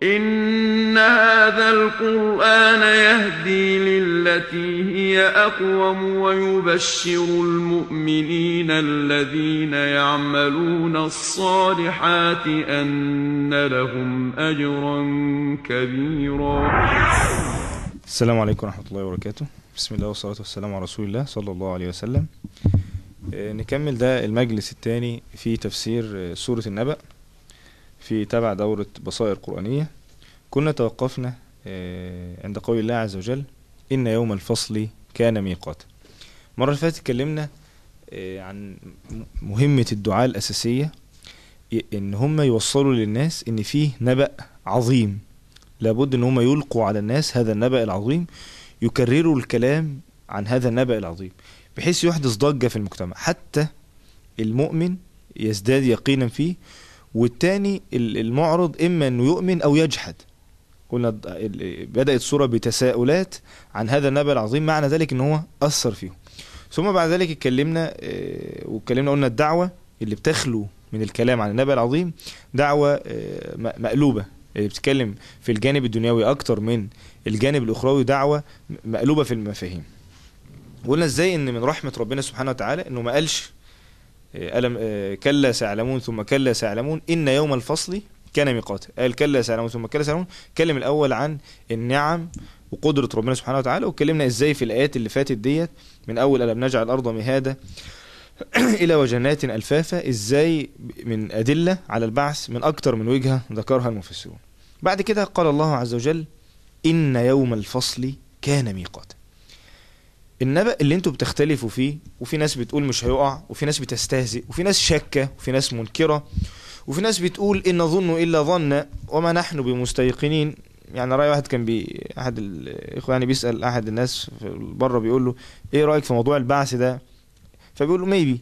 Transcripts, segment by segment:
إن هذا القرآن يهدي للتي هي أقوم ويبشر المؤمنين الذين يعملون الصالحات أن لهم أجرا كبيرا. السلام عليكم ورحمة الله وبركاته. بسم الله والصلاة والسلام على رسول الله صلى الله عليه وسلم. نكمل ده المجلس الثاني في تفسير سورة النبأ في تبع دورة بصائر قرآنية. كنا توقفنا عند قول الله عز وجل إن يوم الفصل كان ميقاتا. مرة اللي فاتت اتكلمنا عن مهمة الدعاء الأساسية، إن هم يوصلوا للناس إن فيه نبأ عظيم، لابد إن هم يلقوا على الناس هذا النبأ العظيم، يكرروا الكلام عن هذا النبأ العظيم بحيث يحدث ضجة في المجتمع، حتى المؤمن يزداد يقينا فيه، والتاني المعرض إما أنه يؤمن أو يجحد. قلنا بدأت السورة بتساؤلات عن هذا النبأ العظيم، معنى ذلك أنه هو أثر فيه. ثم بعد ذلك اتكلمنا قلنا الدعوة اللي بتخلو من الكلام عن النبأ العظيم دعوة مقلوبة، اللي بتتكلم في الجانب الدنيوي أكتر من الجانب الأخروي، دعوة مقلوبة في المفاهيم. قلنا ازاي ان من رحمة ربنا سبحانه وتعالى انه ما قالش كلا سيعلمون ثم كلا سيعلمون إن يوم الفصل كان ميقاتا، قال كلا سيعلمون ثم كلا سيعلمون. اتكلم الأول عن النعم وقدرة ربنا سبحانه وتعالى، واتكلمنا ازاي في الآيات اللي فاتت ديت من أول ألم نجعل الأرض مهادا إلى وجنات ألفافا، ازاي من أدلة على البعث من أكتر من وجهة ذكرها المفسرون. بعد كده قال الله عز وجل إن يوم الفصل كان ميقاتا. النبأ اللي انتوا بتختلفوا فيه، وفي ناس بتقول مش هيقع، وفي ناس بتستهزئ، وفي ناس شاكة، وفي ناس منكرة، وفي ناس بتقول إن نظن إلا ظن وما نحن بمستيقنين. يعني رأي واحد كان أحد الإخوة يعني بيسأل أحد الناس بره، بيقول له إيه رأيك في موضوع البعث ده؟ فبيقول له ميبي،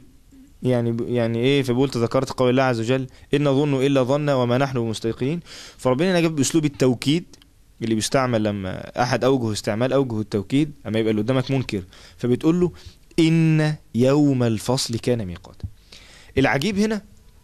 يعني إيه؟ فبيقول تذكرت قول الله عز وجل إن نظن إلا ظن وما نحن بمستيقنين. فربنا هنا جاب بأسلوب التوكيد اللي بيستعمل لما أحد أوجه التوكيد، أما يبقى اللي قدامك منكر فبتقول له إن يوم الفصل كان ميقاتا. العجيب هنا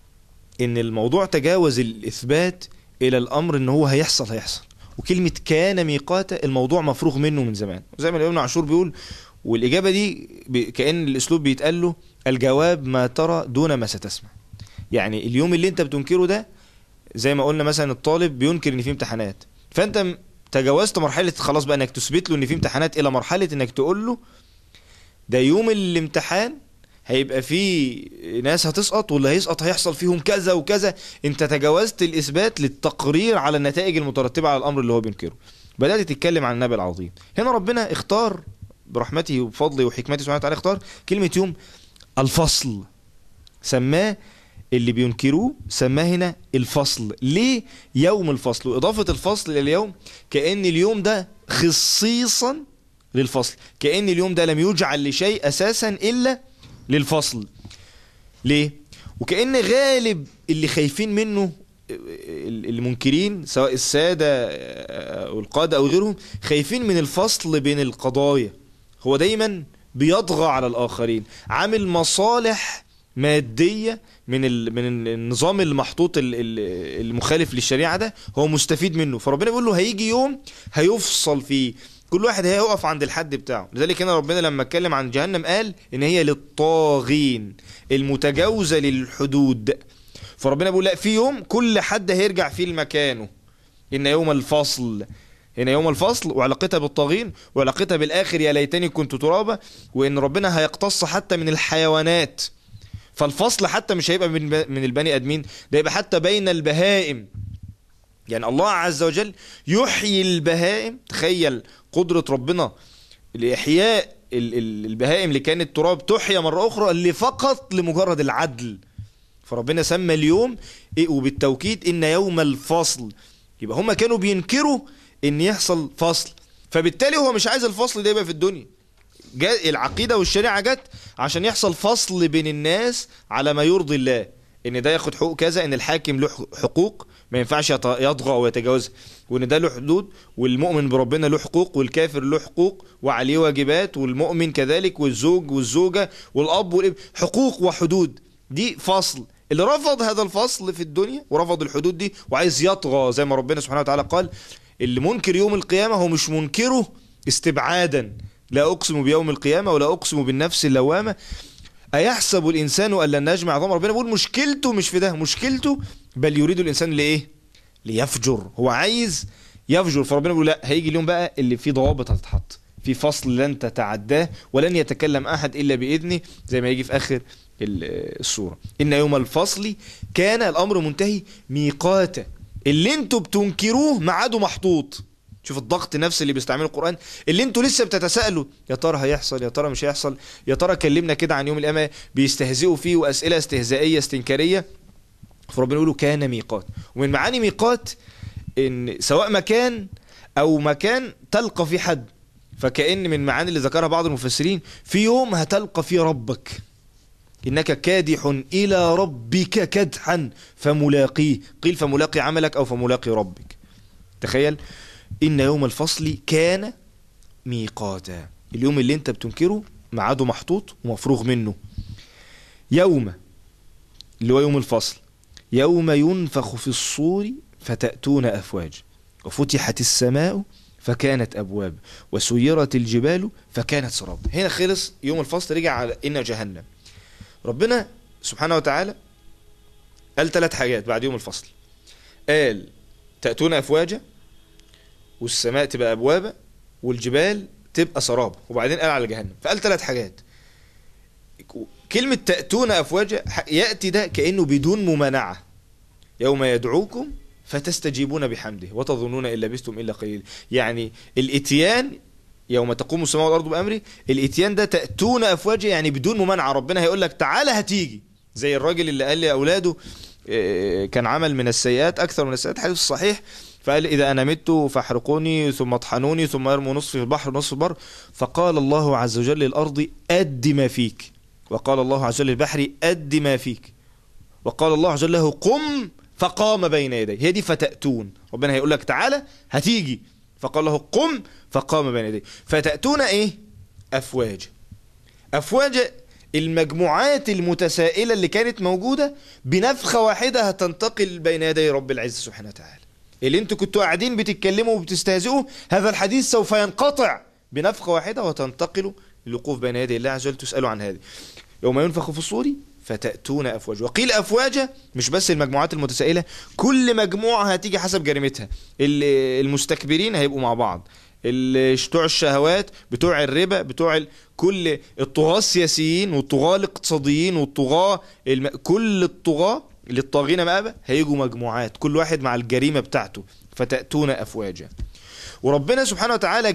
إن الموضوع تجاوز الإثبات إلى الأمر إن هو هيحصل، وكلمة كان ميقاتا الموضوع مفروغ منه من زمان، زي ما ابن عاشور بيقول. والإجابة دي كأن الأسلوب بيتقال له الجواب ما ترى دون ما ستسمع. يعني اليوم اللي انت بتنكره ده، زي ما قلنا مثلا الطالب بينكر إن فيه امتحانات، فانت تجاوزت مرحلة خلاص بقى انك تثبت له ان في امتحانات الى مرحلة انك تقول له ده يوم الامتحان هيبقى فيه ناس هتسقط، واللي هيسقط هيحصل فيهم كذا وكذا. انت تجاوزت الاثبات للتقرير على النتائج المترتبة على الامر اللي هو بينكره، بدأت تتكلم عن النبأ العظيم. هنا ربنا اختار برحمته وبفضله وحكمته سبحانه وتعالى، اختار كلمة يوم الفصل، سماه اللي بينكروه سماه هنا الفصل. ليه يوم الفصل؟ وإضافة الفصل لليوم كأن اليوم ده خصيصا للفصل، كأن اليوم ده لم يجعل لشيء أساسا إلا للفصل. ليه؟ وكأن غالب اللي خايفين منه المنكرين سواء السادة والقادة أو غيرهم، خايفين من الفصل بين القضايا. هو دايما بيطغى على الآخرين، عامل مصالح مادية من النظام المحطوط المخالف للشريعة ده، هو مستفيد منه. فربنا بيقول له هيجي يوم هيفصل فيه، كل واحد هيقف عند الحد بتاعه. لذلك هنا ربنا لما اتكلم عن جهنم قال ان هي للطاغين المتجاوزة للحدود. فربنا بيقول لا، في يوم كل حد هيرجع فيه لمكانه. ان يوم الفصل، هنا يوم الفصل وعلاقتها بالطاغين وعلاقتها بالآخر يا ليتني كنت ترابا، وان ربنا هيقتص حتى من الحيوانات. فالفصل حتى مش هيبقى من البني ادمين، ده يبقى حتى بين البهائم. يعني الله عز وجل يحيي البهائم. تخيل قدرة ربنا لإحياء البهائم اللي كانت تراب تحيا مرة أخرى، اللي فقط لمجرد العدل. فربنا سمى اليوم وبالتوكيد إن يوم الفصل. يبقى هما كانوا بينكروا إن يحصل فصل، فبالتالي هو مش عايز الفصل ده يبقى في الدنيا. العقيدة والشريعة جت عشان يحصل فصل بين الناس على ما يرضي الله، ان ده ياخد حقوق كذا، ان الحاكم له حقوق ما ينفعش يطغى ويتجاوزها، وان ده له حدود، والمؤمن بربنا له حقوق، والكافر له حقوق وعليه واجبات، والمؤمن كذلك، والزوج والزوجة والاب والابن، حقوق وحدود. دي فصل اللي رفض هذا الفصل في الدنيا ورفض الحدود دي وعايز يطغى، زي ما ربنا سبحانه وتعالى قال اللي منكر يوم القيامة هو مش منكره استبعادا، لا أقسم بيوم القيامة ولا أقسم بالنفس اللوامة أيحسب الإنسان أن لن نجمع عظامه. ربنا بيقول مشكلته مش في ده، مشكلته بل يريد الإنسان لإيه؟ ليفجر، هو عايز يفجر. فربنا بيقول لا، هيجي اليوم بقى اللي فيه ضوابط هتتحط، في فصل لن تتعداه ولن يتكلم أحد إلا بإذنه، زي ما يجي في آخر السورة. إن يوم الفصل كان الأمر منتهي ميقاتا، اللي انتوا بتنكروه ميعاده محطوط. شوف الضغط النفسي اللي بيستعمله القرآن، اللي انتوا لسه بتتساءلوا يا ترى هيحصل، يا ترى مش هيحصل، يا ترى كلمنا كده عن يوم القيامة، بيستهزئوا فيه وأسئلة استهزائية استنكارية. فربنا يقولوا كان ميقات. ومن معاني ميقات ان سواء مكان او مكان تلقى فيه حد، فكأن من معاني اللي ذكرها بعض المفسرين في يوم هتلقى فيه ربك، إنك كادح إلى ربك كدحا فملاقيه، قيل فملاقي عملك أو فملاقي ربك. تخيل، إن يوم الفصل كان ميقاتا، اليوم اللي انت بتنكره ميعاده محطوط ومفروغ منه. يوم اللي هو يوم الفصل، يوم ينفخ في الصور فتأتون أفواج وفتحت السماء فكانت أبواب وسيرت الجبال فكانت سراب. هنا خلص يوم الفصل، رجع على إن جهنم. ربنا سبحانه وتعالى قال 3 حاجات بعد يوم الفصل، قال تأتون أفواجا، والسماء تبقى أبوابا، والجبال تبقى سراب، وبعدين قال على جهنم. فقال 3 حاجات. كلمة تأتون أفواجا يأتي ده كأنه بدون ممانعة، يوم يدعوكم فتستجيبون بحمده وتظنون إن لبثتم إلا قليلا. يعني الإتيان يوم تقوم السماء والأرض بأمره، الإتيان ده تأتون أفواجا يعني بدون ممانعة. ربنا هيقول لك تعالى هتيجي، زي الراجل اللي قال لأولاده كان عمل من السيئات أكثر من السيئات، حديث صحيح، فقال إذا أنا مت فاحرقوني ثم اطحنوني ثم ارموا نصفي في البحر ونصف في البر. فقال الله عز وجل للأرض أد ما فيك، وقال الله عز وجل للبحر أد ما فيك، وقال الله عز وجل له قم فقام بين يديه. هي دي فتأتون، ربنا هيقول لك تعالى هتيجي، فقال له قم فقام بين يديه. فتأتون ايه؟ أفواج. أفواج المجموعات المتسائلة اللي كانت موجودة بنفخة واحدة هتنتقل بين يدي رب العزة سبحانه وتعالى. اللي انتوا كنتوا قاعدين بتتكلموا وبتستهزئوا، هذا الحديث سوف ينقطع بنفخة واحدة وتنتقلوا للوقوف بين يدي الله عز وجل تسألوا عن هذه. يوم ينفخ في الصور فتأتون أفواج. وقيل أفواجا مش بس المجموعات المتسائلة، كل مجموعة هتيجي حسب جريمتها. المستكبرين هيبقوا مع بعض، بتوع الشهوات، بتوع الربا، بتوع كل الطغاة السياسيين والطغاة الاقتصاديين والطغاة كل الطغاة للطاغين مآبة هيجوا مجموعات، كل واحد مع الجريمة بتاعته. فتأتون أفواجا. وربنا سبحانه وتعالى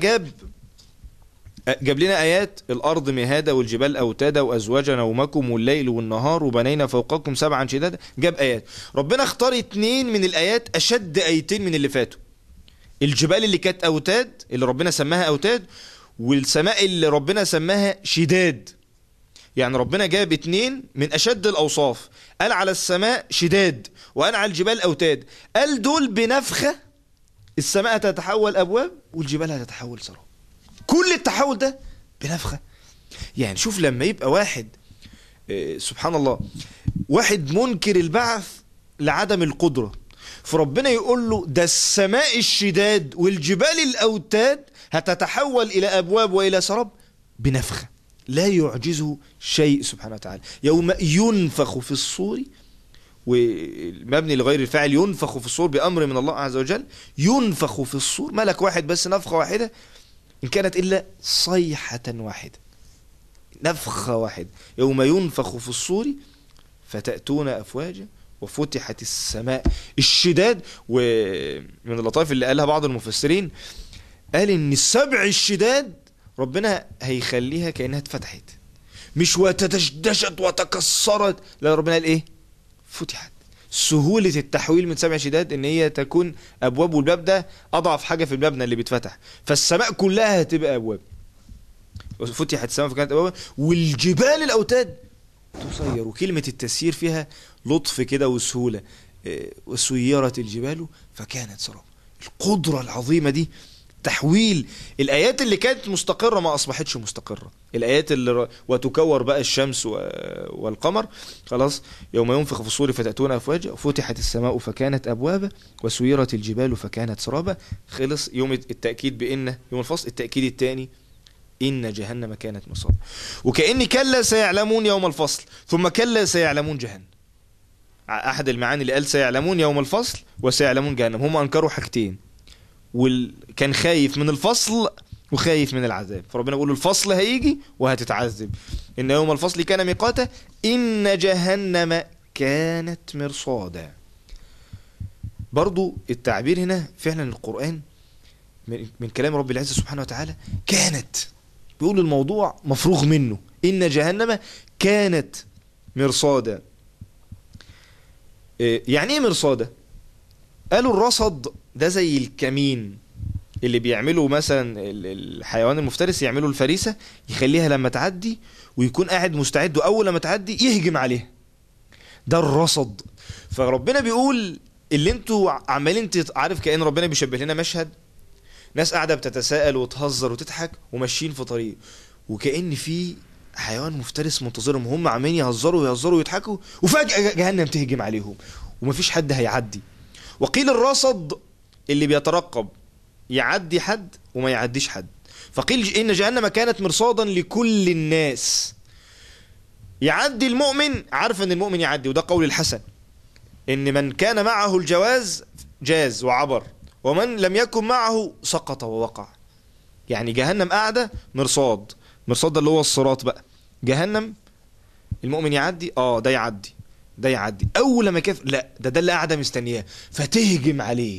جاب لنا آيات الأرض مهادة والجبال أوتادا وأزواجا نومكم والليل والنهار وبنينا فوقكم 7 شدادا. جاب آيات، ربنا اختار 2 من الآيات أشد آيتين من اللي فاتوا. الجبال اللي كانت أوتاد اللي ربنا سماها أوتاد، والسماء اللي ربنا سماها شداد. يعني ربنا جاب 2 من أشد الأوصاف، قال على السماء شداد وقال على الجبال أوتاد. قال دول بنفخة السماء تتحول أبواب والجبال هتتحول سراب. كل التحول ده بنفخة. يعني شوف لما يبقى واحد سبحان الله، واحد منكر البعث لعدم القدرة، فربنا يقول له ده السماء الشداد والجبال الأوتاد هتتحول إلى أبواب وإلى سراب بنفخة، لا يعجزه شيء سبحانه وتعالى. يوم ينفخ في الصور، والمبني لغير الفاعل ينفخ في الصور بأمر من الله عز وجل. ينفخ في الصور، ملك واحد بس، نفخة واحدة، إن كانت إلا صيحة واحدة، نفخة واحدة. يوم ينفخ في الصور فتأتون أفواجا وفتحت السماء. الشداد، ومن اللطائف اللي قالها بعض المفسرين قال إن 7 الشداد ربنا هيخليها كأنها اتفتحت، مش وتدشدشت وتكسرت، لا ربنا قال إيه؟ فتحت. سهولة التحويل من 7 شداد ان هي تكون ابواب، والباب ده اضعف حاجة في المبنى اللي بيتفتح، فالسماء كلها هتبقى ابواب. فتحت السماء فكانت ابواب، والجبال الاوتاد تسير. وكلمة التسيير فيها لطف كده وسهولة. وسيرت الجبال فكانت سراب. القدرة العظيمة دي تحويل الآيات اللي كانت مستقرة ما أصبحتش مستقرة. الآيات اللي وتكور بقى الشمس والقمر، خلاص يوم ينفخ في الصور فتأتون أفواجا، فتحت السماء فكانت أبوابا، وسيرت الجبال فكانت سرابا. خلص يوم التأكيد بإن يوم الفصل. التأكيد الثاني إن جهنم كانت مرصادا. وكأن كلا سيعلمون يوم الفصل، ثم كلا سيعلمون جهنم. أحد المعاني اللي قال سيعلمون يوم الفصل وسيعلمون جهنم، هم أنكروا حاجتين، وكان خايف من الفصل وخايف من العذاب، فربنا بيقول الفصل هيجي وهتتعذب. إن يوم الفصل كان ميقاتا، إن جهنم كانت مرصادا. برضو التعبير هنا فعلا القرآن من كلام رب العزة سبحانه وتعالى كانت، بيقول الموضوع مفروغ منه. إن جهنم كانت مرصادا. يعني ايه مرصادا؟ قالوا الرصد ده زي الكمين اللي بيعملوا مثلا الحيوان المفترس، يعملوا الفريسة يخليها لما تعدي ويكون قاعد مستعد، وأول لما تعدي يهجم عليها. ده الرصد. فربنا بيقول اللي انتوا عمالين عارف، كأن ربنا بيشبه لنا مشهد ناس قاعدة بتتساءل وتهزر وتضحك وماشيين في طريق، وكأن في حيوان مفترس منتظرهم، هم عمالين يهزروا ويهزروا ويضحكوا، وفجأة جهنم تهجم عليهم ومفيش حد هيعدي. وقيل الرصد اللي بيترقب يعدي حد وما يعديش حد. فقيل إن جهنم كانت مرصادا لكل الناس. يعدي المؤمن، عارف ان المؤمن يعدي، وده قول الحسن، ان من كان معه الجواز جاز وعبر، ومن لم يكن معه سقط ووقع. يعني جهنم قاعدة مرصاد. مرصاد ده اللي هو الصراط بقى. جهنم المؤمن يعدي، ده يعدي، ده يعدي، اول لما كيف لا ده اللي قاعدة مستنياه فتهجم عليه.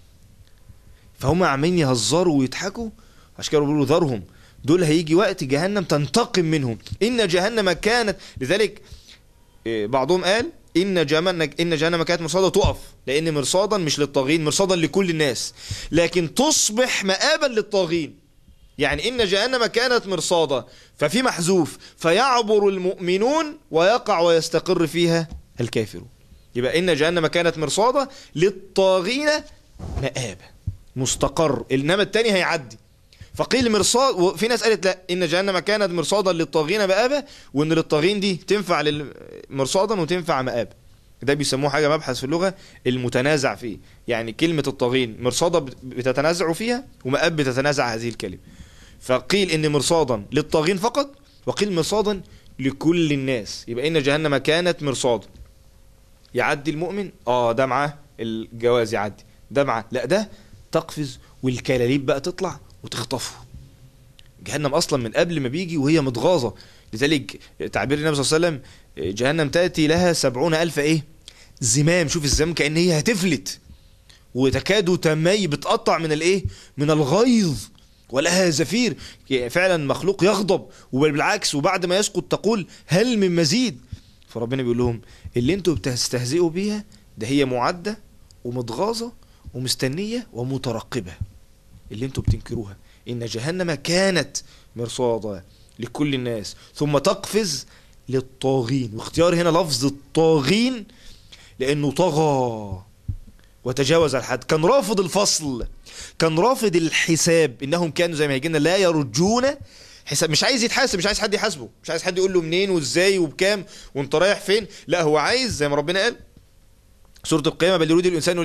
فهم عمالين يهزروا ويضحكوا، عشان كده بيقولوا ذرهم، دول هيجي وقت جهنم تنتقم منهم. إن جهنم كانت، لذلك بعضهم قال إن جهنم كانت مرصادا تقف، لأن مرصادا مش للطاغين، مرصادا لكل الناس، لكن تصبح مآبا للطاغين. يعني إن جهنم كانت مرصادا، ففي محذوف، فيعبر المؤمنون ويقع ويستقر فيها الكافرون. يبقى إن جهنم كانت مرصادا للطاغين مآبا، مستقر، إنما التاني هيعدي. فقيل مرصاد، وفي ناس قالت لا، إن جهنم كانت مرصادا للطاغين مآبا، وإن للطاغين دي تنفع مرصادا وتنفع مآبا. ده بيسموه حاجة مبحث في اللغة المتنازع فيه. يعني كلمة الطاغين مرصادا بتتنازعوا فيها، ومآب بتتنازع هذه الكلمة. فقيل إن مرصادا للطاغين فقط، وقيل مرصادا لكل الناس. يبقى إن جهنم كانت مرصادا. يعدي المؤمن، ده معاه الجواز يعدي، ده معاه لا، ده تقفز والكلاليب بقى تطلع وتخطفه. جهنم اصلا من قبل ما بيجي وهي متغاظه. لذلك تعبير النبي صلى الله عليه وسلم جهنم تاتي لها 70,000 زمام. شوف الزمام كأن هي هتفلت، وتكاد تمي، بتقطع من من الغيظ، ولها زفير. فعلا مخلوق يغضب، وبالعكس وبعد ما يسقط تقول هل من مزيد. فربنا بيقول لهم اللي انتوا بتستهزئوا بيها ده هي معده ومتغاظه ومستنيه ومترقبه، اللي انتوا بتنكروها. إن جهنم كانت مرصادا لكل الناس، ثم تقفز للطاغين. واختيار هنا لفظ الطاغين لأنه طغى وتجاوز الحد، كان رافض الفصل، كان رافض الحساب. إنهم كانوا زي ما هيجينا لا يرجون حساب. مش عايز يتحاسب، مش عايز حد يحاسبه، مش عايز حد يقول له منين وازاي وبكام وانت رايح فين. لا، هو عايز زي ما ربنا قال سورة القيامة، بل يريد الإنسان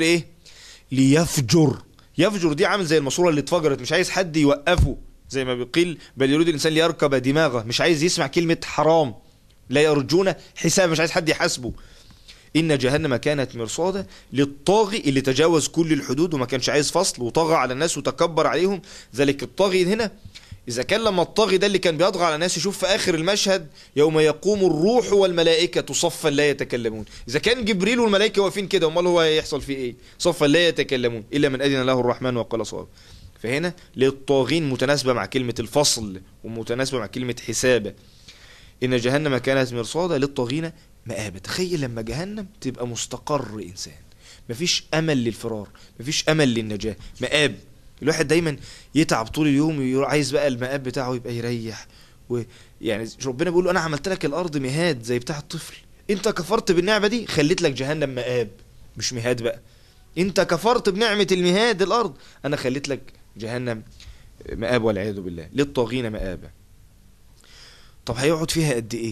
ليفجر. يفجر دي عامل زي الماسوره اللي اتفجرت، مش عايز حد يوقفه، زي ما بيقيل بل يريد الانسان ليركب دماغه، مش عايز يسمع كلمه حرام. لا يرجون حساب، مش عايز حد يحاسبه. ان جهنم كانت مرصادا للطاغي، اللي تجاوز كل الحدود وما كانش عايز فصل وطغى على الناس وتكبر عليهم. ذلك الطاغي هنا اذا كان لما الطاغي ده اللي كان بيطغى على الناس، يشوف في اخر المشهد يوم يقوم الروح والملائكه صفا لا يتكلمون. اذا كان جبريل والملائكه واقفين كده، امال هو هيحصل فيه ايه؟ صفا لا يتكلمون الا من اذن له الرحمن وقال صواب. فهنا للطاغين متناسبه مع كلمه الفصل، ومتناسبه مع كلمه حساب. ان جهنم كانت مرصادا للطاغين مآبا. تخيل لما جهنم تبقى مستقر انسان، مفيش امل للفرار، مفيش امل للنجاه، مآب. الواحد دايما يتعب طول اليوم، عايز بقى المآب بتاعه يبقى يريح. ويعني ربنا بيقول انا عملت لك الارض مهاد زي بتاع الطفل، انت كفرت بالنعمه دي خليت لك جهنم مآب، مش مهاد بقى. انت كفرت بنعمه المهاد الارض، انا خليت لك جهنم مآب والعياذ بالله، للطاغين مآبا. طب هيقعد فيها قد ايه؟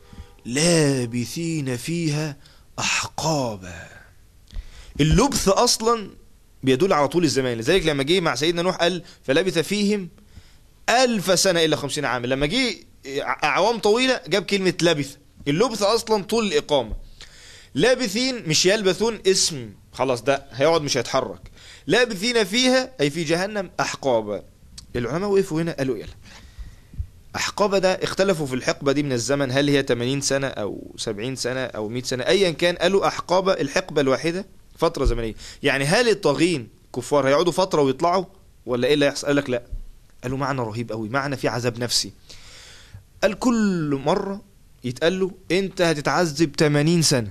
لابثين فيها أحقابا. اللبث أصلا بيدل على طول الزمان، لذلك لما جه مع سيدنا نوح قال فلبث فيهم 1000 سنة إلا 50 عاما، لما جه أعوام طويلة جاب كلمة لبث. اللبث أصلا طول الإقامة. لابثين مش يلبثون اسم خلاص ده هيقعد مش هيتحرك، لابثين فيها أي في جهنم أحقابا. العلماء وقفوا هنا قالوا يلا أحقابة ده اختلفوا في الحقبة دي من الزمن، هل هي 80 سنة أو 70 سنة أو 100 سنة، أيا كان قالوا أحقابة الحقبة الواحدة فترة زمنية. يعني هل الطاغين كفار هيقعدوا فترة ويطلعوا ولا إيه اللي هيحصل؟ قال لك لا. قالوا معنى رهيب قوي، معنى في عذاب نفسي. قال كل مرة يتقال له أنت هتتعذب 80 سنة،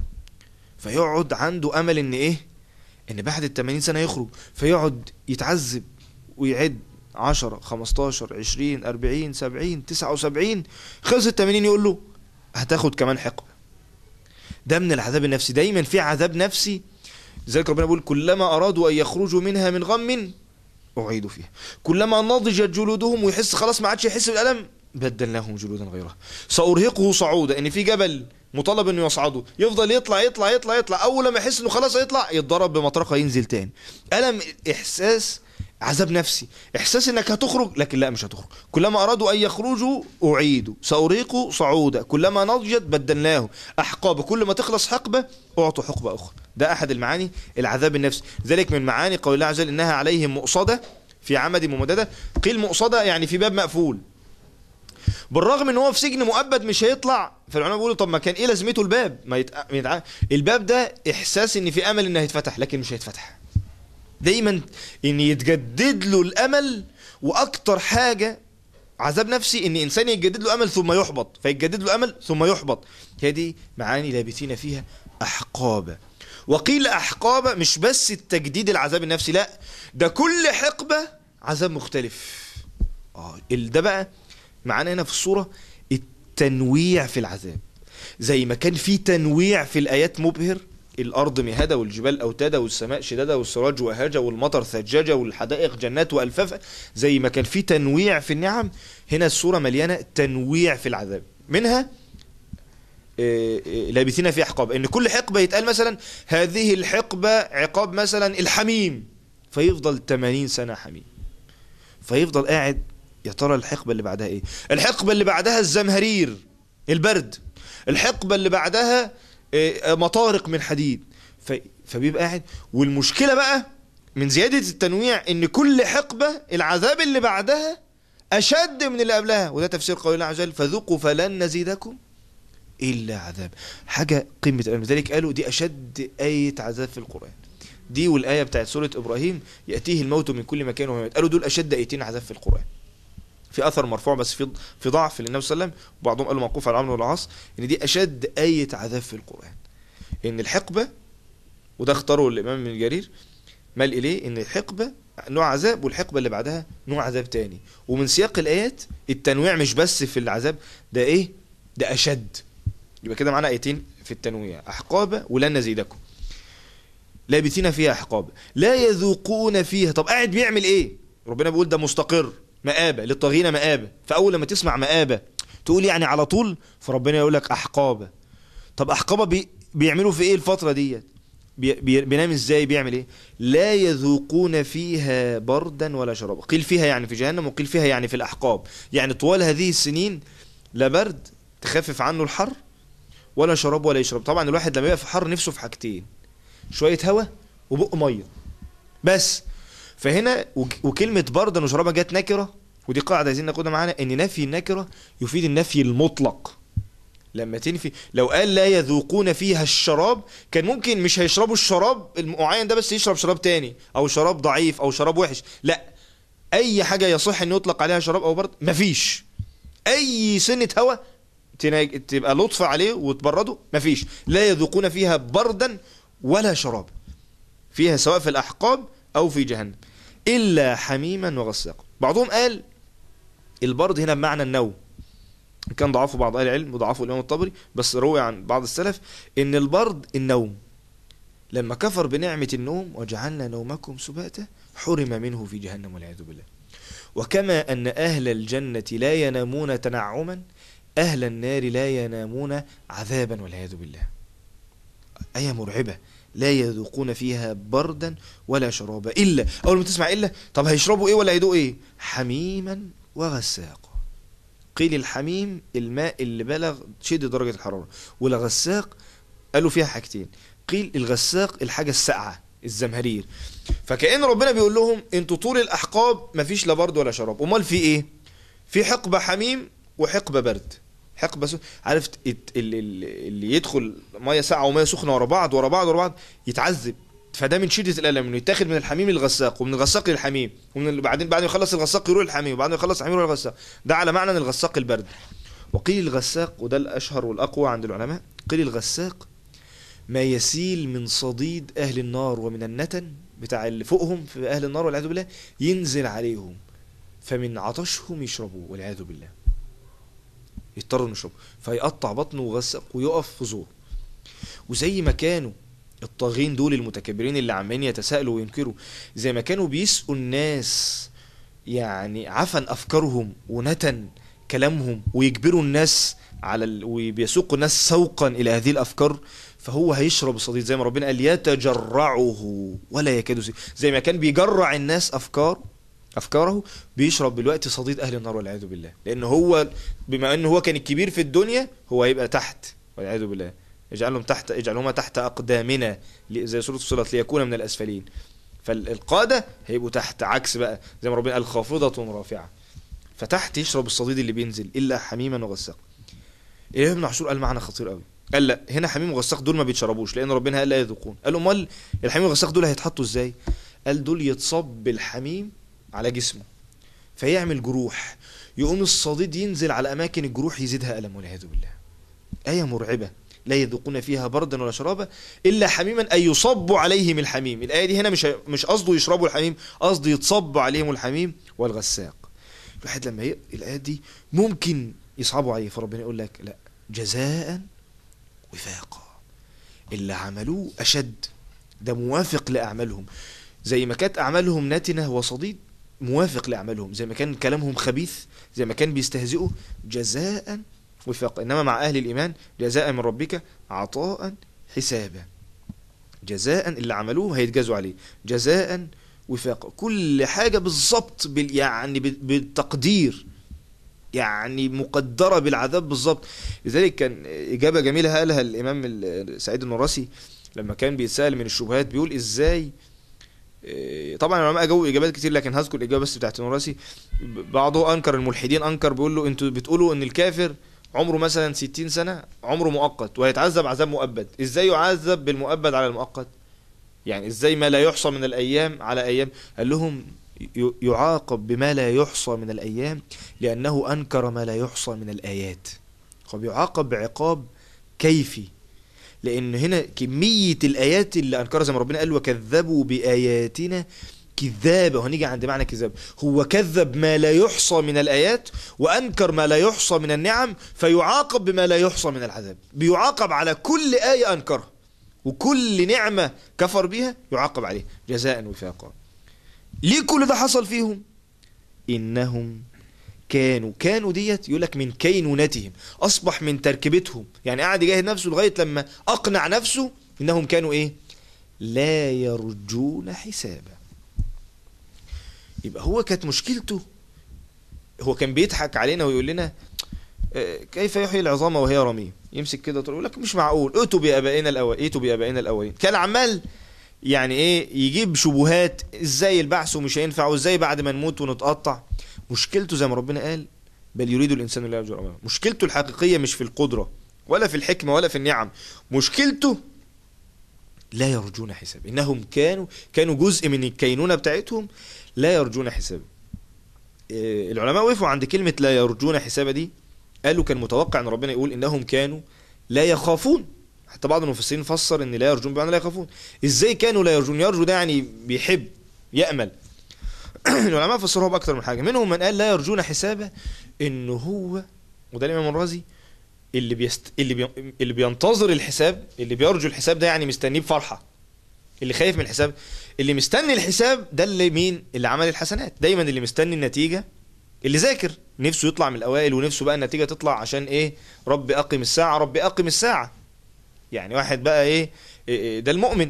فيقعد عنده أمل إن إيه؟ إن بعد ال 80 سنة يخرج، فيقعد يتعذب ويعد 10 15 20 40 70 79، خلص ال 80 يقول له هتاخد كمان حقبة. ده من العذاب النفسي، دايما في عذاب نفسي. لذلك ربنا بيقول كلما أرادوا أن يخرجوا منها من غم أعيدوا فيها، كلما نضجت جلودهم ويحس خلاص ما عادش يحس بالألم بدلناهم جلودا غيرها سأرهقه صعودا. ان في جبل مطالب انه يصعده، يفضل يطلع يطلع يطلع يطلع، اول ما يحس انه خلاص هيطلع يتضرب بمطرقه ينزل تاني. ألم، احساس عذاب نفسي، احساس انك هتخرج لكن لا مش هتخرج. كلما ارادوا ان يخرجوا اعيدوا سأرهقه صعودا، كلما نضجت بدلناه احقابا، كل ما تخلص حقبه اعطوا حقبه اخرى. ده احد المعاني العذاب النفسي. ذلك من معاني قول الله عز وجل انها عليهم مؤصده في عمد ممدده. قيل مؤصده يعني في باب مقفول، بالرغم ان هو في سجن مؤبد مش هيطلع. فالعلماء بيقولوا طب ما كان ايه لازمته الباب؟ الباب ده احساس ان في امل انه هيتفتح لكن مش هيتفتح. دايما ان يتجدد له الامل، واكتر حاجه عذاب نفسي ان انسان يتجدد له امل ثم يحبط، فيتجدد له امل ثم يحبط. هذه معاني لابثين فيها احقابا. وقيل احقابا مش بس التجديد العذاب النفسي، لا ده كل حقبه عذاب مختلف. ده بقى معانا هنا في الصورة التنويع في العذاب. زي ما كان في تنويع في الآيات مبهر، الأرض مهادة والجبال أوتادة والسماء شدادة والسراج وهاجة والمطر ثجاجة والحدائق جنات وألفافا، زي ما كان في تنويع في النعم، هنا الصورة مليانة تنويع في العذاب. منها لابثين في أحقاب، إن كل حقبة يتقال مثلا هذه الحقبة عقاب مثلا الحميم، فيفضل 80 سنة حميم، فيفضل قاعد يا ترى الحقبة اللي بعدها ايه؟ الحقبة اللي بعدها الزمهرير البرد، الحقبة اللي بعدها مطارق من حديد، فبيبقى قاعد. والمشكلة بقى من زيادة التنويع ان كل حقبة العذاب اللي بعدها اشد من اللي قبلها. وده تفسير قول الله عز وجل فذوقوا فلن نزيدكم الا عذاب. حاجة قمة الألم. لذلك قالوا دي اشد آية عذاب في القرآن، دي والآية بتاعت سورة إبراهيم يأتيه الموت من كل مكان وهو يموت. قالوا دول اشد آيتين عذاب في القرآن. في اثر مرفوع بس في ضعف للنبي صلى الله عليه وسلم، وبعضهم قالوا موقوف على عمرو بن العاص، ان دي اشد آية عذاب في القرآن. ان الحقبة، وده اختاره الامام ابن جرير مال اليه، ان الحقبة نوع عذاب والحقبة اللي بعدها نوع عذاب تاني. ومن سياق الايات التنويع مش بس في العذاب ده ايه، ده اشد. يبقى كده معانا ايتين في التنويع، احقابة ولن نزيدكم. لابثين فيها احقابة لا يذوقون فيها. طب قاعد بيعمل ايه؟ ربنا بيقول ده مستقر مآبة للطاغين مآبة. فأول لما تسمع مآبة تقول يعني على طول، فربنا يقول لك أحقابة. طب أحقابة بيعملوا في إيه الفترة دي؟ بينام إزاي؟ بيعمل إيه؟ لا يذوقون فيها بردا ولا شرابا. قيل فيها يعني في جهنم، وقيل فيها يعني في الأحقاب. يعني طوال هذه السنين لا برد تخفف عنه الحر ولا شراب ولا يشرب. طبعا الواحد لما يبقى في حر نفسه في حاجتين، شوية هواء وبق مية بس. فهنا وكلمة بردا وشرابا جت نكرة، ودي قاعدة عايزين ناخدها معانا، ان نفي النكرة يفيد النفي المطلق. لما تنفي، لو قال لا يذوقون فيها الشراب، كان ممكن مش هيشربوا الشراب المعين ده بس يشرب شراب تاني، او شراب ضعيف او شراب وحش. لا، اي حاجة يصح ان يطلق عليها شراب او برد مفيش. اي سنة هوا تبقى لطف عليه وتبرده مفيش. لا يذوقون فيها بردا ولا شراب، فيها سواء في الأحقاب او في جهنم إلا حميما وغساقا. بعضهم قال البرد هنا بمعنى النوم، كان ضعفه بعض أهل العلم وضعفه الإمام الطبري، بس روي عن بعض السلف إن البرد النوم. لما كفر بنعمة النوم وجعلنا نومكم سباتا حرم منه في جهنم والعياذ بالله. وكما أن أهل الجنة لا ينامون تنعما، أهل النار لا ينامون عذابا والعياذ بالله. آية مرعبة. لا يذوقون فيها بردا ولا شرابا إلا، أول ما تسمع إلا، طب هيشربوا إيه ولا هيدوقوا إيه؟ حميما وغساقا. قيل الحميم الماء اللي بلغ شدة درجة الحرارة، والغساق قالوا فيها حاجتين. قيل الغساق الحاجة الساقعة الزمهرير. فكأن ربنا بيقول لهم انتوا طول الأحقاب مفيش لا برد ولا شراب، امال في ايه؟ في حقبة حميم وحقبة برد. حقبة عارف اللي يدخل ميه ساقعة وميه سخنة ورا بعض ورا بعض ورا بعض يتعذب. فده من شدة الألم انه يتاخد من الحميم للغساق، ومن الغساق للحميم، بعد ما يخلص الغساق يروح الحميم، وبعد ما يخلص الحميم يروح الغساق. ده على معنى الغساق البرد. وقيل الغساق، وده الأشهر والأقوى عند العلماء، قيل الغساق ما يسيل من صديد أهل النار ومن النتن بتاع اللي فوقهم في أهل النار والعياذ بالله ينزل عليهم، فمن عطشهم يشربوا والعياذ بالله، يضطروا يشربوا، فيقطع بطنه وغسق ويقف في زور. وزي ما كانوا الطاغين دول المتكبرين اللي عمالين يتساءلوا وينكروا، زي ما كانوا بيسقوا الناس يعني عفن أفكارهم ونتن كلامهم ويجبروا الناس على وبيسوقوا الناس سوقا إلى هذه الأفكار، فهو هيشرب الصديد زي ما ربنا قال يتجرعه ولا يكاد. زي ما كان بيجرع الناس أفكاره، بيشرب دلوقتي صديد أهل النار والعياذ بالله. لأن هو بما أنه هو كان الكبير في الدنيا، هو هيبقى تحت والعياذ بالله. اجعلهما تحت أقدامنا زي سورة الصلات ليكون من الأسفلين. فالقادة هيبقوا تحت، عكس بقى زي ما ربنا قال خافضة رافعة. فتحت يشرب الصديد اللي بينزل إلا حميما وغساق. إليه ابن عاشور قال معنى خطير قوي، قال لا هنا حميم وغساق دول ما بيتشربوش لأن ربنا قال لا يذوقون. قالوا امال الحميم والغساق دول هيتحطوا ازاي؟ قال دول يتصب بالحميم على جسمه فيعمل جروح، يقوم الصديد ينزل على أماكن الجروح يزيدها ألم والعياذ بالله. آية مرعبة. لا يذوقون فيها بردا ولا شرابا إلا حميما أي يصب عليهم الحميم. الآية دي هنا مش قصده يشربوا الحميم، قصده يتصب عليهم الحميم والغساق. الواحد لما يقرأ الآيات دي ممكن يصعبوا عليه، فربنا يقول لك لا، جزاء وفاقا. اللي عملوه أشد، ده موافق لأعمالهم. زي ما كانت أعمالهم نتنة وصديد موافق لأعمالهم، زي ما كان كلامهم خبيث، زي ما كان بيستهزئوا، جزاء وفاقا. إنما مع أهل الإيمان جزاء من ربك عطاء حسابا. جزاء اللي عملوه هيتجازوا عليه، جزاء وفاقا. كل حاجة بالضبط يعني بالتقدير، يعني مقدرة بالعذاب بالضبط. لذلك كان إجابة جميلة قالها الإمام سعيد النورسي لما كان بيتسأل من الشبهات، بيقول إزاي. طبعا العلماء جاوبوا إجابات كتير لكن هذكر الإجابة بس بتاعت النورسي. بعضه أنكر، الملحدين أنكر، بيقول له أنتوا بتقولوا إن الكافر عمره مثلا 60 سنة عمره مؤقت وهيتعذب عذاب مؤبد، إزاي يعذب بالمؤبد على المؤقت؟ يعني إزاي ما لا يحصى من الأيام على أيام؟ قال لهم يعاقب بما لا يحصى من الأيام لأنه أنكر ما لا يحصى من الآيات. هو بيعاقب بعقاب كيفي، لأن هنا كمية الآيات اللي أنكرها زي ما ربنا قال وكذبوا بآياتنا كذابة. وهنيجي عند معنى كذاب، هو كذب ما لا يحصى من الآيات وأنكر ما لا يحصى من النعم، فيعاقب بما لا يحصى من العذاب. بيعاقب على كل آية أنكرها وكل نعمة كفر بها يعاقب عليه جزاء وفاقا. ليه كل ده حصل فيهم؟ إنهم كانوا ديت يقولك من كينونتهم، أصبح من تركيبتهم، يعني قاعد يجاهد نفسه لغاية لما أقنع نفسه إنهم كانوا إيه؟ لا يرجون حسابا. يبقى هو كانت مشكلته، هو كان بيضحك علينا ويقول لنا كيف يحيي العظام وهي رميم، يمسك كده يقول لك مش معقول، ائتوا بآبائنا الأولين. كان عمال يعني ايه يجيب شبهات، ازاي البعث ومش هينفع، وازاي بعد ما نموت ونتقطع. مشكلته زي ما ربنا قال بل يريد الإنسان لا يرجو أمامه. مشكلته الحقيقية مش في القدرة ولا في الحكمة ولا في النعم، مشكلته لا يرجون حساب. إنهم كانوا جزء من الكينونة بتاعتهم لا يرجون حساب. العلماء وقفوا عند كلمة لا يرجون حساب دي، قالوا كان متوقع ان ربنا يقول انهم كانوا لا يخافون. حتى بعض المفسرين فسر ان لا يرجون بمعنى لا يخافون. ازاي كانوا لا يرجون؟ يرجو ده يعني بيحب يأمل. العلماء فسروها بأكثر من حاجة، منهم من قال لا يرجون حسابه انه هو، وده الإمام الرازي، اللي بينتظر الحساب، اللي بيرجو الحساب ده يعني مستنيه بفرحة، اللي خايف من الحساب، اللي مستني الحساب ده اللي مين؟ اللي عمل الحسنات. دايما اللي مستني النتيجة اللي ذاكر، نفسه يطلع من الأوائل ونفسه بقى النتيجة تطلع عشان إيه؟ ربي أقم الساعة، ربي أقم الساعة. يعني واحد بقى إيه ده المؤمن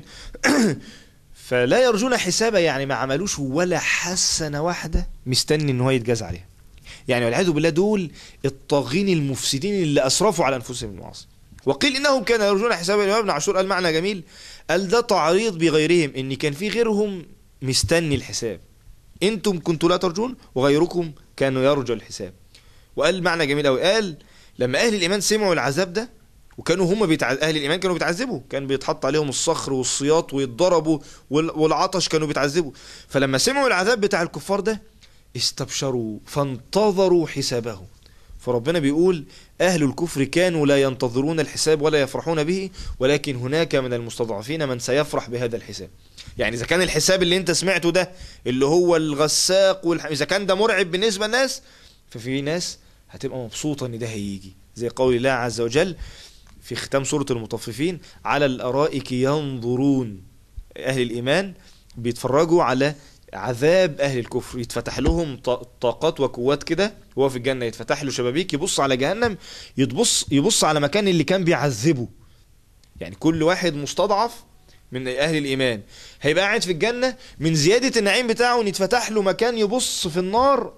فلا يرجون حسابا، يعني ما عملوش ولا حسنة واحدة مستني إن هو يتجازى عليها. يعني والعياذ بالله دول الطاغين المفسدين اللي أسرفوا على أنفسهم المعاصي. وقيل إنهم كانوا يرجون حسابا. الإمام ابن عاشور قال معنى جميل، قال ده تعريض بغيرهم، إن كان في غيرهم مستني الحساب، انتم كنتوا لا ترجون وغيركم كانوا يرجوا الحساب. وقال معنى جميل قوي، قال لما اهل الايمان سمعوا العذاب ده، وكانوا هم اهل الايمان كانوا بيتعذبوا، كان بيتحط عليهم الصخر والسياط ويتضربوا والعطش، كانوا بيتعذبوا. فلما سمعوا العذاب بتاع الكفار ده استبشروا فانتظروا حسابه. فربنا بيقول اهل الكفر كانوا لا ينتظرون الحساب ولا يفرحون به، ولكن هناك من المستضعفين من سيفرح بهذا الحساب. يعني إذا كان الحساب اللي أنت سمعته ده اللي هو الغساق إذا كان ده مرعب بالنسبة للناس، ففي ناس هتبقى مبسوطة إن ده هيجي، زي قول الله عز وجل في ختام سورة المطففين: على الأرائك ينظرون. أهل الإيمان بيتفرجوا على عذاب أهل الكفر، يتفتح لهم طاقات وقوات كده، هو في الجنة يتفتح له شبابيك، يبص على جهنم، يبص على مكان اللي كان بيعذبه. يعني كل واحد مستضعف من أهل الإيمان هيبقى قاعد في الجنة، من زيادة النعيم بتاعه ان يتفتح له مكان يبص في النار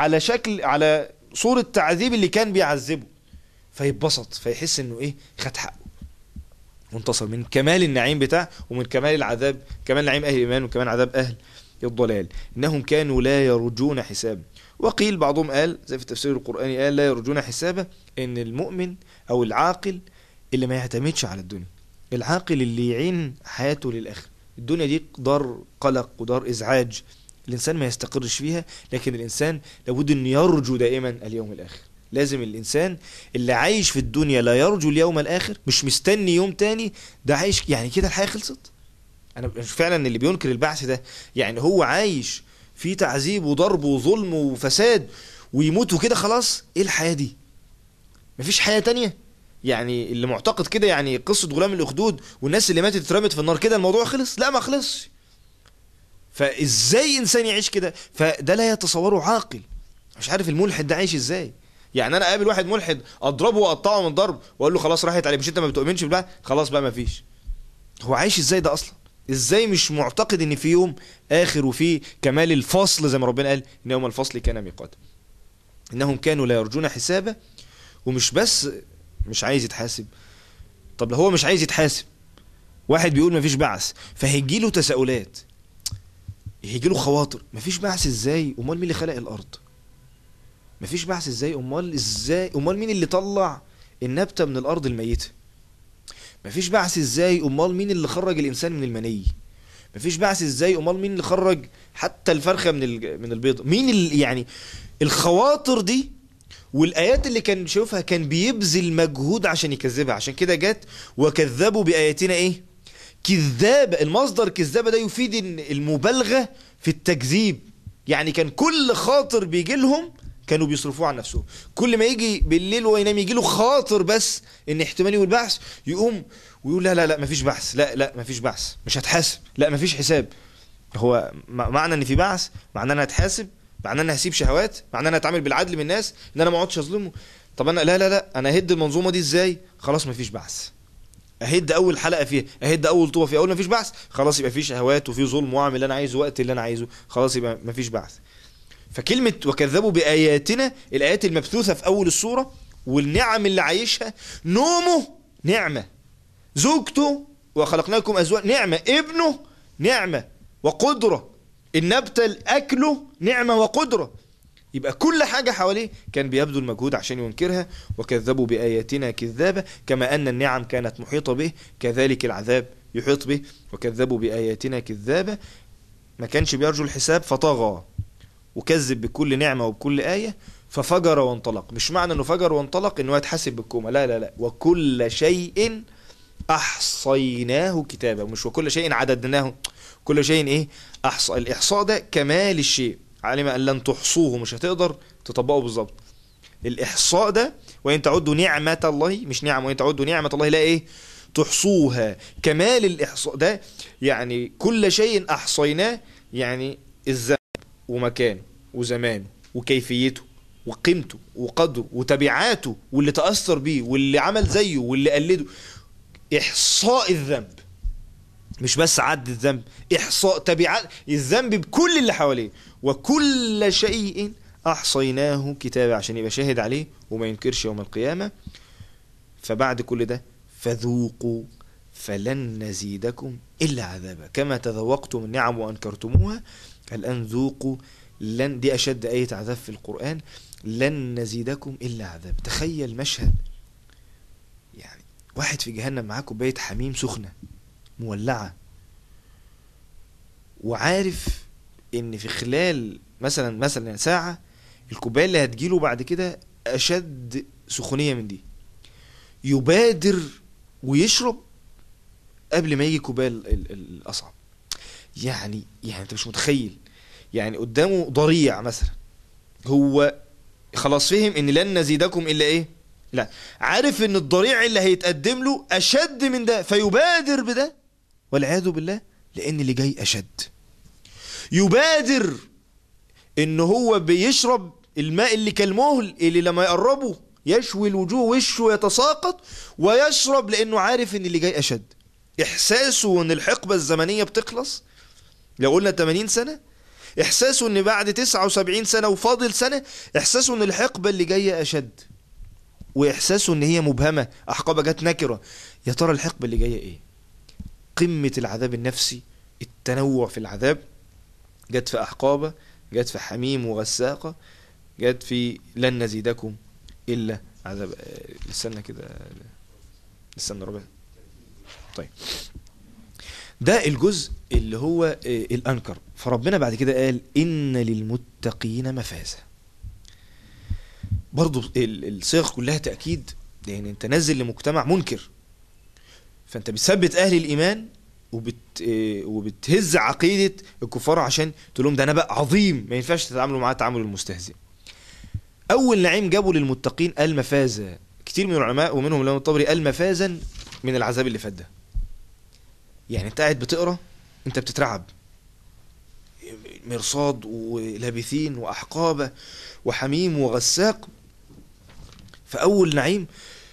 على صورة تعذيب اللي كان بيعذبه، فيتبسط، فيحس انه ايه؟ خد حقه وانتصر من كمال النعيم بتاعه ومن كمال العذاب، كمال نعيم أهل الإيمان وكمان عذاب أهل الضلال. إنهم كانوا لا يرجون حسابا. وقيل بعضهم قال زي في التفسير القرآني قال لا يرجون حسابا، إن المؤمن أو العاقل اللي ما يعتمدش على الدنيا، العاقل اللي يعين حياته للآخر. الدنيا دي دار قلق ودار إزعاج، الإنسان ما يستقرش فيها، لكن الإنسان لابد أن يرجو دائما اليوم الآخر. لازم الإنسان اللي عايش في الدنيا لا يرجو اليوم الآخر، مش مستني يوم تاني، ده عايش يعني كده الحياة خلصت. أنا فعلا اللي بينكر البعث ده يعني هو عايش في تعذيب وضرب وظلم وفساد ويموت وكده خلاص. إيه الحياة دي؟ مفيش حياة تانية؟ يعني اللي معتقد كده يعني قصة غلام الأخدود والناس اللي ماتت اترمت في النار كده الموضوع خلص؟ لا، ما خلصش. فإزاي إنسان يعيش كده؟ فده لا يتصوره عاقل. مش عارف الملحد ده عايش إزاي. يعني أنا قابل واحد ملحد أضربه وأقطعه من ضرب وأقول له خلاص راحت عليك، مش أنت ما بتؤمنش بالله خلاص بقى ما فيش. هو عايش إزاي ده أصلا؟ إزاي مش معتقد إن في يوم آخر وفي كمال الفصل زي ما ربنا قال إن يوم الفصل كان ميقاتا. إنهم كانوا لا يرجون حسابا. ومش بس مش عايز يتحاسب، طب لو هو مش عايز يتحاسب، واحد بيقول مفيش بعث، فهيجي له تساؤلات، هيجي له خواطر. مفيش بعث ازاي؟ امال مين اللي خلق الارض؟ مفيش بعث ازاي؟ امال مين اللي طلع النبتة من الارض الميتة؟ مفيش بعث ازاي؟ امال مين اللي خرج الانسان من المني؟ مفيش بعث ازاي؟ امال مين اللي خرج حتى الفرخة من البيضة؟ مين اللي يعني الخواطر دي والآيات اللي كان بيشوفها كان بيبذل مجهود عشان يكذبها. عشان كده جت وكذبوا بآياتنا ايه؟ كذابة. المصدر كذابة ده يفيد المبالغة في التكذيب. يعني كان كل خاطر بيجي لهم كانوا بيصرفوه عن نفسهم. كل ما يجي بالليل وينام يجي له خاطر بس ان احتمال يقول بحث، يقوم ويقول لا لا لا مفيش بحث، لا مفيش بحث، مش هتحاسب، لا مفيش حساب. هو معنى ان في بعث معنى ان انا هتحاسب، معنى ان انا هسيب شهوات، معنى ان انا اتعامل بالعدل من الناس، ان انا ما اقعدش اظلمه. طب انا لا انا اهد المنظومه دي ازاي؟ خلاص مفيش بعث. اهد اول حلقه فيها، اهد اول طوبه فيها، اول مفيش بعث خلاص يبقى في شهوات وفي ظلم واعمل اللي انا عايزه وقت اللي انا عايزه، خلاص يبقى مفيش بعث. فكلمه وكذبوا باياتنا، الايات المبثوثه في اول السوره والنعم اللي عايشها، نومه نعمه، زوجته وخلقناكم ازواج نعمه، ابنه نعمه وقدره، النبتة أكله نعمة وقدرة. يبقى كل حاجة حواليه كان بيبذل مجهود عشان ينكرها. وكذبوا بآياتنا كذابة، كما أن النعم كانت محيطة به كذلك العذاب يحيط به. وكذبوا بآياتنا كذابة، ما كانش بيرجو الحساب فطغى وكذب بكل نعمة وبكل آية ففجر وانطلق. مش معنى أنه فجر وانطلق أنه يتحسب بالكومة، لا. وكل شيء أحصيناه كتابا، مش وكل شيء عددناه، كل شيء ايه؟ احصاء. الاحصاء ده كمال الشيء، علم ان لن تحصوه، مش هتقدر تطبقه بالظبط. الاحصاء ده وان تعدوا نعمة الله، مش نعم، وان تعدوا نعمة الله لا ايه؟ تحصوها. كمال الإحصاء ده يعني كل شيء أحصيناه، يعني الذنب ومكانه وزمانه وكيفيته وقيمته وقدره وتبعاته واللي تأثر بيه واللي عمل زيه واللي قلده. إحصاء الذنب، مش بس عد الذنب، إحصاء تبعات الذنب بكل اللي حواليه. وكل شيء أحصيناه كتابا، عشان يبقى شاهد عليه وما ينكرش يوم القيامة. فبعد كل ده فذوقوا فلن نزيدكم إلا عذابا كما تذوقتم النعم وأنكرتموها الآن ذوقوا. لن دي أشد آية عذاب في القرآن، لن نزيدكم إلا عذاب. تخيل مشهد، يعني واحد في جهنم معاه كوباية حميم سخنة مولعة، وعارف ان في خلال مثلا ساعة الكوباية اللي هتجيله بعد كده اشد سخونية من دي، يبادر ويشرب قبل ما يجي كوباية الاصعب. يعني انت مش متخيل، يعني قدامه ضريع مثلا، هو خلاص فهم ان لن نزيدكم الا ايه، لا عارف ان الضريع اللي هيتقدم له اشد من ده، فيبادر بده والعياذ بالله، لان اللي جاي اشد. يبادر ان هو بيشرب الماء اللي كالمهل، اللي لما يقربه يشوي الوجوه وشه يتساقط، ويشرب لانه عارف ان اللي جاي اشد. احساسه ان الحقبة الزمنية بتخلص، لو قلنا 80 سنة، احساسه ان بعد 79 سنة وفاضل سنة، احساسه ان الحقبة اللي جاية اشد، واحساسه ان هي مبهمة، احقابة جت نكرة، يا ترى الحقبة اللي جاية ايه. قمة العذاب النفسي، التنوع في العذاب، جت في أحقابة، جت في حميم وغساقة، جت في لن نزيدكم إلا عذاب. استنى كده، استنى ربع. طيب ده الجزء اللي هو الأنكر. فربنا بعد كده قال إن للمتقين مفازة. برضو الصيغ كلها تأكيد، لأن انت نازل لمجتمع منكر، فانت بتثبت اهل الايمان وبتهز عقيدة الكفار عشان تقول لهم ده نبأ عظيم ما ينفعش تتعاملوا معاه تعامل المستهزئ. اول نعيم جابوا للمتقين قال مفازة. كتير من العلماء ومنهم الإمام الطبري قال مفازا من العذاب اللي فات ده. يعني انت قاعد بتقرا، انت بتترعب، مرصاد ولابثين واحقابة وحميم وغساق. فاول نعيم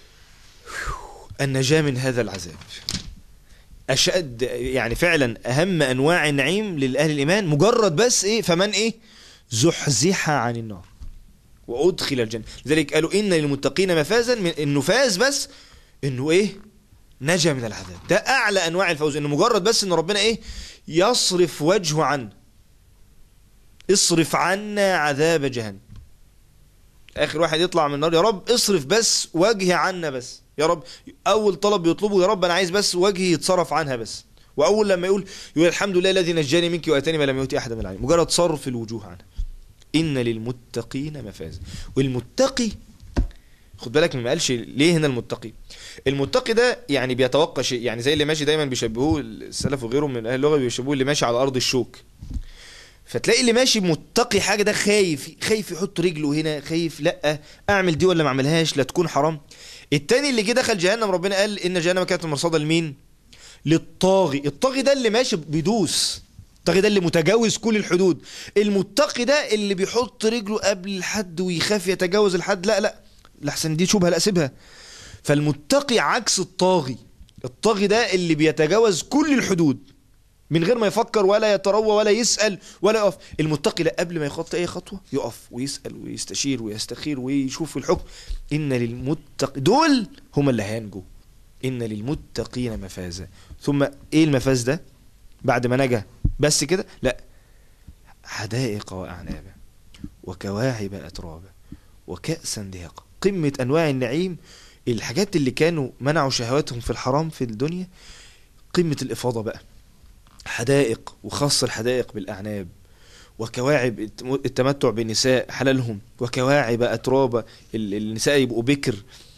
النجاة من هذا العذاب. أشد يعني فعلا أهم أنواع النعيم للأهل الإيمان مجرد بس إيه، فمن إيه زحزح عن النار وأدخل الجنة. لذلك قالوا إن للمتقين مفازا، من إنه فاز بس إنه إيه نجا من العذاب. ده أعلى أنواع الفوز، إنه مجرد بس إن ربنا إيه يصرف وجهه عنه، اصرف عنا عذاب جهنم. آخر واحد يطلع من النار يا رب اصرف بس وجهي عنا بس، يا رب اول طلب بيطلبه يا رب انا عايز بس وجهي يتصرف عنها بس. واول لما يقول الحمد لله الذي نجاني منك واتاني ما لم يؤتي احد من العالمين، مجرد صرف الوجوه عنها. ان للمتقين مفازا. والمتقي خد بالك ما قالش ليه هنا المتقي. المتقي ده يعني بيتوقع شيء، يعني زي اللي ماشي دايما بيشبهوه السلف وغيرهم من اهل اللغه، بيشبهوه اللي ماشي على ارض الشوك. فتلاقي اللي ماشي متقي حاجه ده خايف يحط رجله هنا، خايف لا اعمل دي ولا ما اعملهاش لا تكون حرام. التاني اللي جه دخل جهنم ربنا قال ان جهنم كانت مرصادا لمين؟ للطاغي. الطاغي ده اللي ماشي بيدوس، الطاغي ده اللي متجاوز كل الحدود. المتقي ده اللي بيحط رجله قبل الحد ويخاف يتجاوز الحد، لا لحسن دي شبهه لا سيبها. فالمتقي عكس الطاغي. الطاغي ده اللي بيتجاوز كل الحدود من غير ما يفكر ولا يتروى ولا يسأل ولا يقف. المتقي لا، قبل ما يخطي اي خطوة يقف ويسأل ويستشير ويستخير ويشوف الحكم. إن للمتقين دول هم اللي هينجوا. إن للمتقين مفازا. ثم ايه المفاز ده بعد ما نجا بس كده؟ لا، حدائق وأعنابا وكواعب أترابا وكأسا دهاقا. قمة أنواع النعيم، الحاجات اللي كانوا منعوا شهواتهم في الحرام في الدنيا، قمة الإفاضة بقى. حدائق، وخاصة الحدائق بالأعناب، وكواعب التمتع بالنساء حلالهم، وكواعب أترابا النساء يبقوا بكر،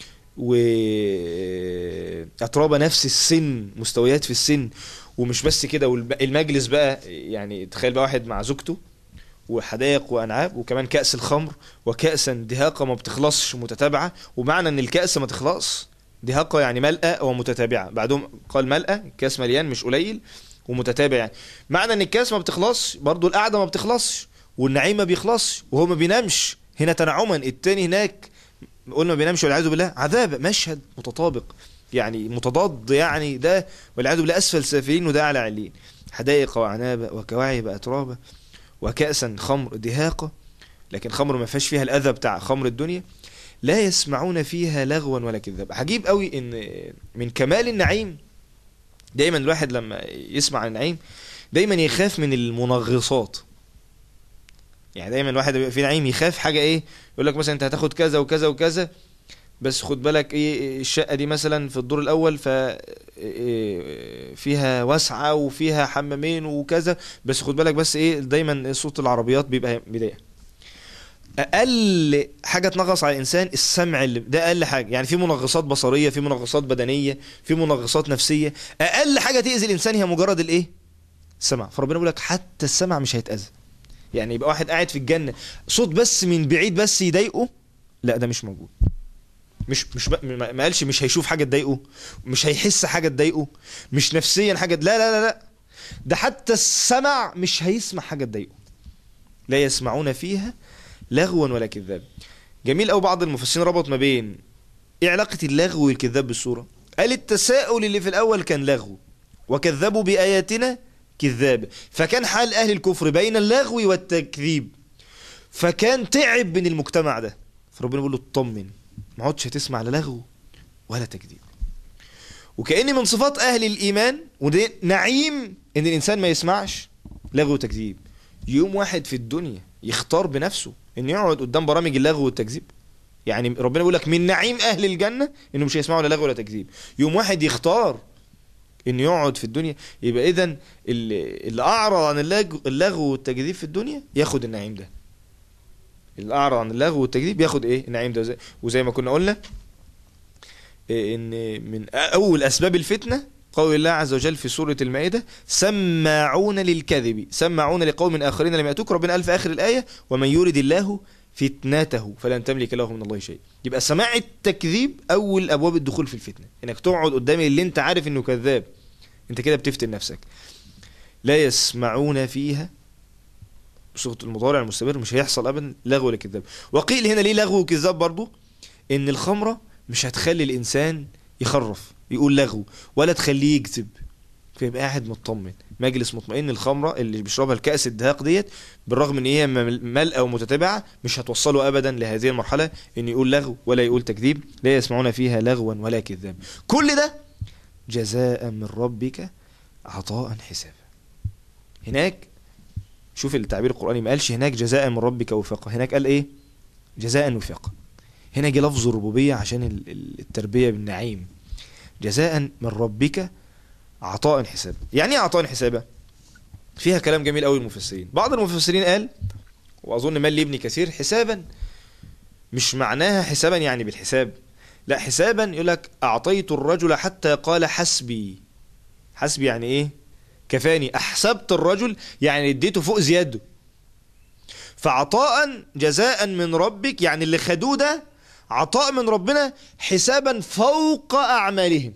وأترابا نفس السن، مستويات في السن. ومش بس كده، والمجلس بقى يعني تخيل بقى واحد مع زوجته وحدائق وأنعاب، وكمان كأس الخمر وكأسا دهاقة ما بتخلصش متتابعة. ومعنى ان الكأس ما تخلص دهاقة يعني ملأة ومتتابعة، بعدهم قال ملأة كاس مليان مش قليل، ومتتابع يعني معنى ان الكاس ما بتخلصش، برضو القعدة ما بتخلصش، والنعيم ما بيخلصش، وهو ما بينامش هنا تنعما، التاني هناك قلنا ما بينامش والعياذ بالله عذاب. مشهد متطابق يعني متضاد، يعني ده والعياذ بالله اسفل سافلين وده اعلى علين. حدائق وعنابة وكواعب اترابا وكأسا خمر دهاقة، لكن خمر ما فيهاش فيها الاذى بتاع خمر الدنيا. لا يسمعون فيها لغوا ولا كذاب. عجيب قوي ان من كمال النعيم دايما الواحد لما يسمع عن النعيم دايما يخاف من المنغصات. يعني دايما الواحد بيبقى في نعيم يخاف حاجه ايه، يقول لك مثلا انت هتاخد كذا وكذا وكذا، بس خد بالك ايه الشقه دي مثلا في الدور الاول ف فيها واسعه وفيها حمامين وكذا، بس خد بالك بس ايه دايما صوت العربيات بيبقى بدايه. اقل حاجه تنغص على الانسان السمع، اللي ده اقل حاجه. يعني في منغصات بصريه، في منغصات بدنيه، في منغصات نفسيه، اقل حاجه تاذي الانسان هي مجرد الايه؟ السمع. فربنا بيقول لك حتى السمع مش هيتاذى. يعني يبقى واحد قاعد في الجنه صوت بس من بعيد بس يضايقه، لا ده مش موجود. ما قالش مش هيشوف حاجه تضايقه، مش هيحس حاجه تضايقه، مش نفسيا حاجه، لا لا لا لا، ده حتى السمع مش هيسمع حاجه تضايقه. لا يسمعون فيها لغوا ولا كذاب. جميل قوي. بعض المفسرين ربط ما بين ايه علاقه اللغو والكذاب بالسوره. قال التساؤل اللي في الاول كان لغو، وكذبوا باياتنا كذاب، فكان حال اهل الكفر بين اللغو والتكذيب، فكان تعب من المجتمع ده. فربنا بيقول له اطمن، ما عدتش هتسمع لا لغو ولا تكذيب. وكأن من صفات اهل الايمان وده نعيم ان الانسان ما يسمعش لغو وتكذيب. يوم واحد في الدنيا يختار بنفسه انه يقعد قدام برامج اللغو والتكذيب. يعني ربنا بيقول لك من نعيم اهل الجنه انه مش هيسمعوا لا لغو ولا تكذيب. يوم واحد يختار انه يقعد في الدنيا، يبقى اذا اللي اعرض عن اللغو والتكذيب في الدنيا ياخد النعيم ده. اللي اعرض عن اللغو والتكذيب ياخد ايه؟ النعيم ده. وزي ما كنا قلنا ان من اول اسباب الفتنه قول الله عز وجل في سورة المائدة سماعون للكذب، سماعون لقوم آخرين لم يأتوك. ربنا قال في آخر الآية ومن يرد الله فتنته فلن تملك له من الله شيء. يبقى سماع التكذيب أول أبواب الدخول في الفتنة، إنك تقعد قدام اللي أنت عارف إنه كذاب، أنت كده بتفتن نفسك. لا يسمعون فيها بصيغة المضارع المستمر، مش هيحصل أبدا لغو ولا كذاب. وقيل هنا ليه لغو وكذاب برضو؟ إن الخمرة مش هتخلي الإنسان يخرف يقول لغو، ولا تخليه يكذب، فيبقى قاعد مطمن، مجلس مطمئن. الخمره اللي بيشربها الكأس الدهاق ديت بالرغم ان هي ملأة ومتتابعه مش هتوصله ابدا لهذه المرحله ان يقول لغو ولا يقول تكذيب. لا يسمعون فيها لغوا ولا كذاب. كل ده جزاء من ربك عطاء حسابا. هناك شوف التعبير القرآني، ما قالش هناك جزاء من ربك وفاقا، هناك قال ايه؟ جزاء وفاقا. هنا جه لفظ الربوبيه عشان التربيه بالنعيم. جزاء من ربك عطاء حسابا. يعني ايه عطاء حسابا؟ فيها كلام جميل قوي المفسرين. بعض المفسرين قال، واظن مال لابن كثير، حسابا مش معناها حسابا يعني بالحساب، لا حسابا يقول لك اعطيت الرجل حتى قال حسبي. حسبي يعني ايه؟ كفاني. احسبت الرجل يعني اديته فوق زياده. فعطاء جزاء من ربك يعني اللي خدوه ده عطاء من ربنا حسابا فوق اعمالهم.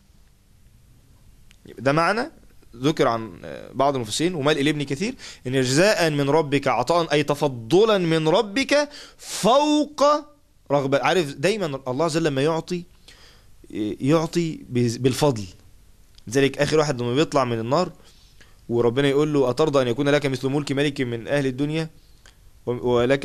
ده معنى ذكر عن بعض المفسرين ومال إلى ابن كثير ان جزاء من ربك عطاء اي تفضلا من ربك فوق رغبة. عارف دايما الله عز وجل لما يعطي بالفضل. لذلك اخر واحد لما بيطلع من النار وربنا يقول له اترضى ان يكون لك مثل ملك ملك من اهل الدنيا ولك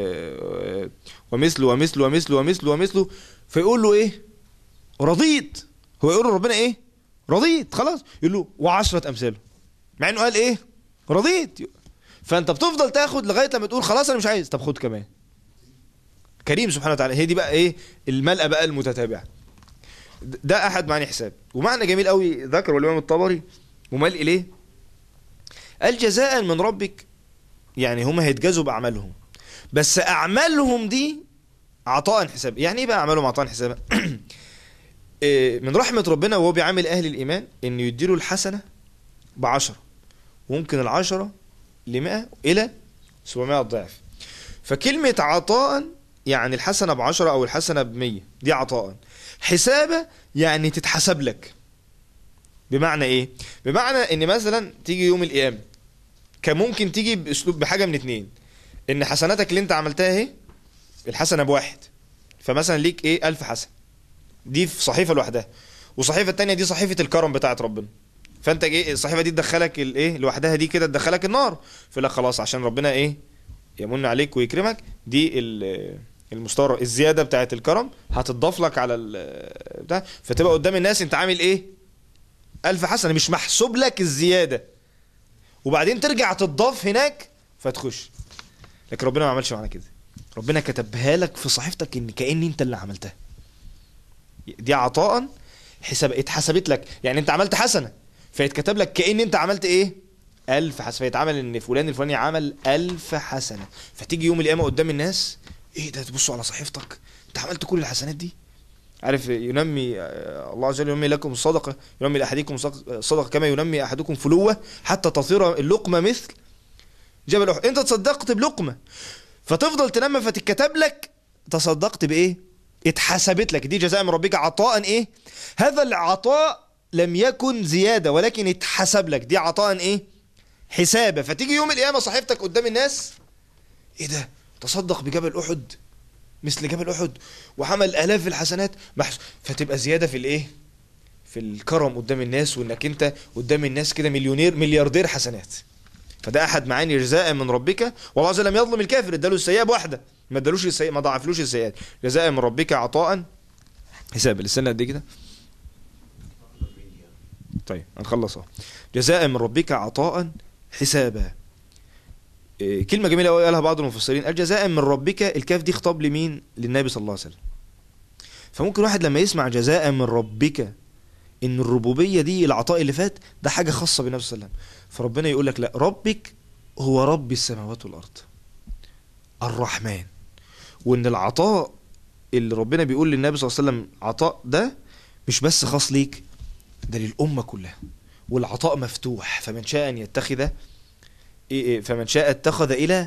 ومثل ومثل ومثل ومثل ومثله، فيقول له ايه؟ رضيت. هو يقول له ربنا ايه؟ رضيت خلاص. يقول له وعشرة امثاله، مع انه قال ايه؟ رضيت. فانت بتفضل تاخد لغايه لما تقول خلاص انا مش عايز، طب خد كمان. كريم سبحانه وتعالى. هي دي بقى ايه؟ الملأ بقى المتتابعه. ده احد معاني حساب. ومعنى جميل قوي ذكره الامام الطبري ومال اليه، قال جزاء من ربك يعني هم هيتجازوا باعمالهم، بس اعمالهم دي عطاء حساب. يعني ايه بقى اعمالهم عطاء حساب؟ من رحمة ربنا وهو بيعامل أهل الإيمان إنه يديله الحسنة ب10، وممكن ال10 ل100 إلى 700 ضعف. فكلمة عطاء يعني الحسنة ب10 او الحسنة ب100، دي عطاء. حسابة يعني تتحسب لك. بمعنى ايه؟ بمعنى ان مثلا تيجي يوم القيامة، كان ممكن تيجي باسلوب بحاجة من اتنين، ان حسناتك اللي انت عملتها اهي، الحسنة ب1، فمثلا ليك ايه 1000 حسنة، دي في صحيفة لوحدها، وصحيفة التانية دي صحيفة الكرم بتاعت ربنا، فانت ايه الصحيفة دي تدخلك الايه لوحدها، دي كده تدخلك النار، فلا خلاص عشان ربنا ايه يمن عليك ويكرمك، دي المستوى الزيادة بتاعت الكرم هتضاف لك على بتاع، فتبقى قدام الناس انت عامل ايه 1000 حسنة، مش محسوب لك الزيادة، وبعدين ترجع تضاف هناك فتخش. لكن ربنا ما عملش معانا كده، ربنا كتبها لك في صحيفتك ان كأن انت اللي عملتها. دي عطاء حساب، اتحسبت لك، يعني انت عملت حسنة فيتكتب لك كأن انت عملت ايه 1000 حسنة، فيتعمل ان فلان الفلاني عمل 1000 حسنة، فتيجي يوم القيامة قدام الناس ايه ده، تبصوا على صحيفتك انت عملت كل الحسنات دي. عارف ينمي الله عز وجل ينمي لكم الصدقة، ينمي لأحدكم الصدقة كما ينمي أحدكم فلوة حتى تصير اللقمة مثل جبل أحد. انت تصدقت بلقمة فتفضل تنمى، فتتكتب لك تصدقت بايه، اتحسبت لك، دي جزاء من ربك عطاء ايه، هذا العطاء لم يكن زيادة ولكن اتحسب لك، دي عطاء ايه حسابة. فتيجي يوم القيامة صحيفتك قدام الناس ايه ده، تصدق بجبل أحد مثل جبل أحد وعمل آلاف الحسنات، فتبقى زيادة في الايه في الكرم قدام الناس، وانك انت قدام الناس كده مليونير ملياردير حسنات. فده احد معاني جزاء من ربك، والله عز وجل لم يظلم الكافر، اداله السيئة بواحدة، ما ادالوش السيئة، ما ضاعفلوش السيئات. جزاء من ربك عطاء حساب. السنة قد ايه كده؟ طيب هنخلص اهو. جزاء من ربك عطاء حسابا. كلمة جميلة قوي قالها بعض المفسرين، قال جزاء من ربك، الكاف دي خطاب لمين؟ للنبي صلى الله عليه وسلم. فممكن واحد لما يسمع جزاء من ربك ان الربوبية دي العطاء اللي فات ده حاجة خاصة بالنبي صلى الله عليه وسلم، فربنا يقول لك لا، ربك هو رب السماوات والارض الرحمن، وان العطاء اللي ربنا بيقول للنبي صلى الله عليه وسلم عطاء ده مش بس خاص ليك، ده للأمة كلها، والعطاء مفتوح، فمن شاء أن يتخذ فمن شاء اتخذ إلى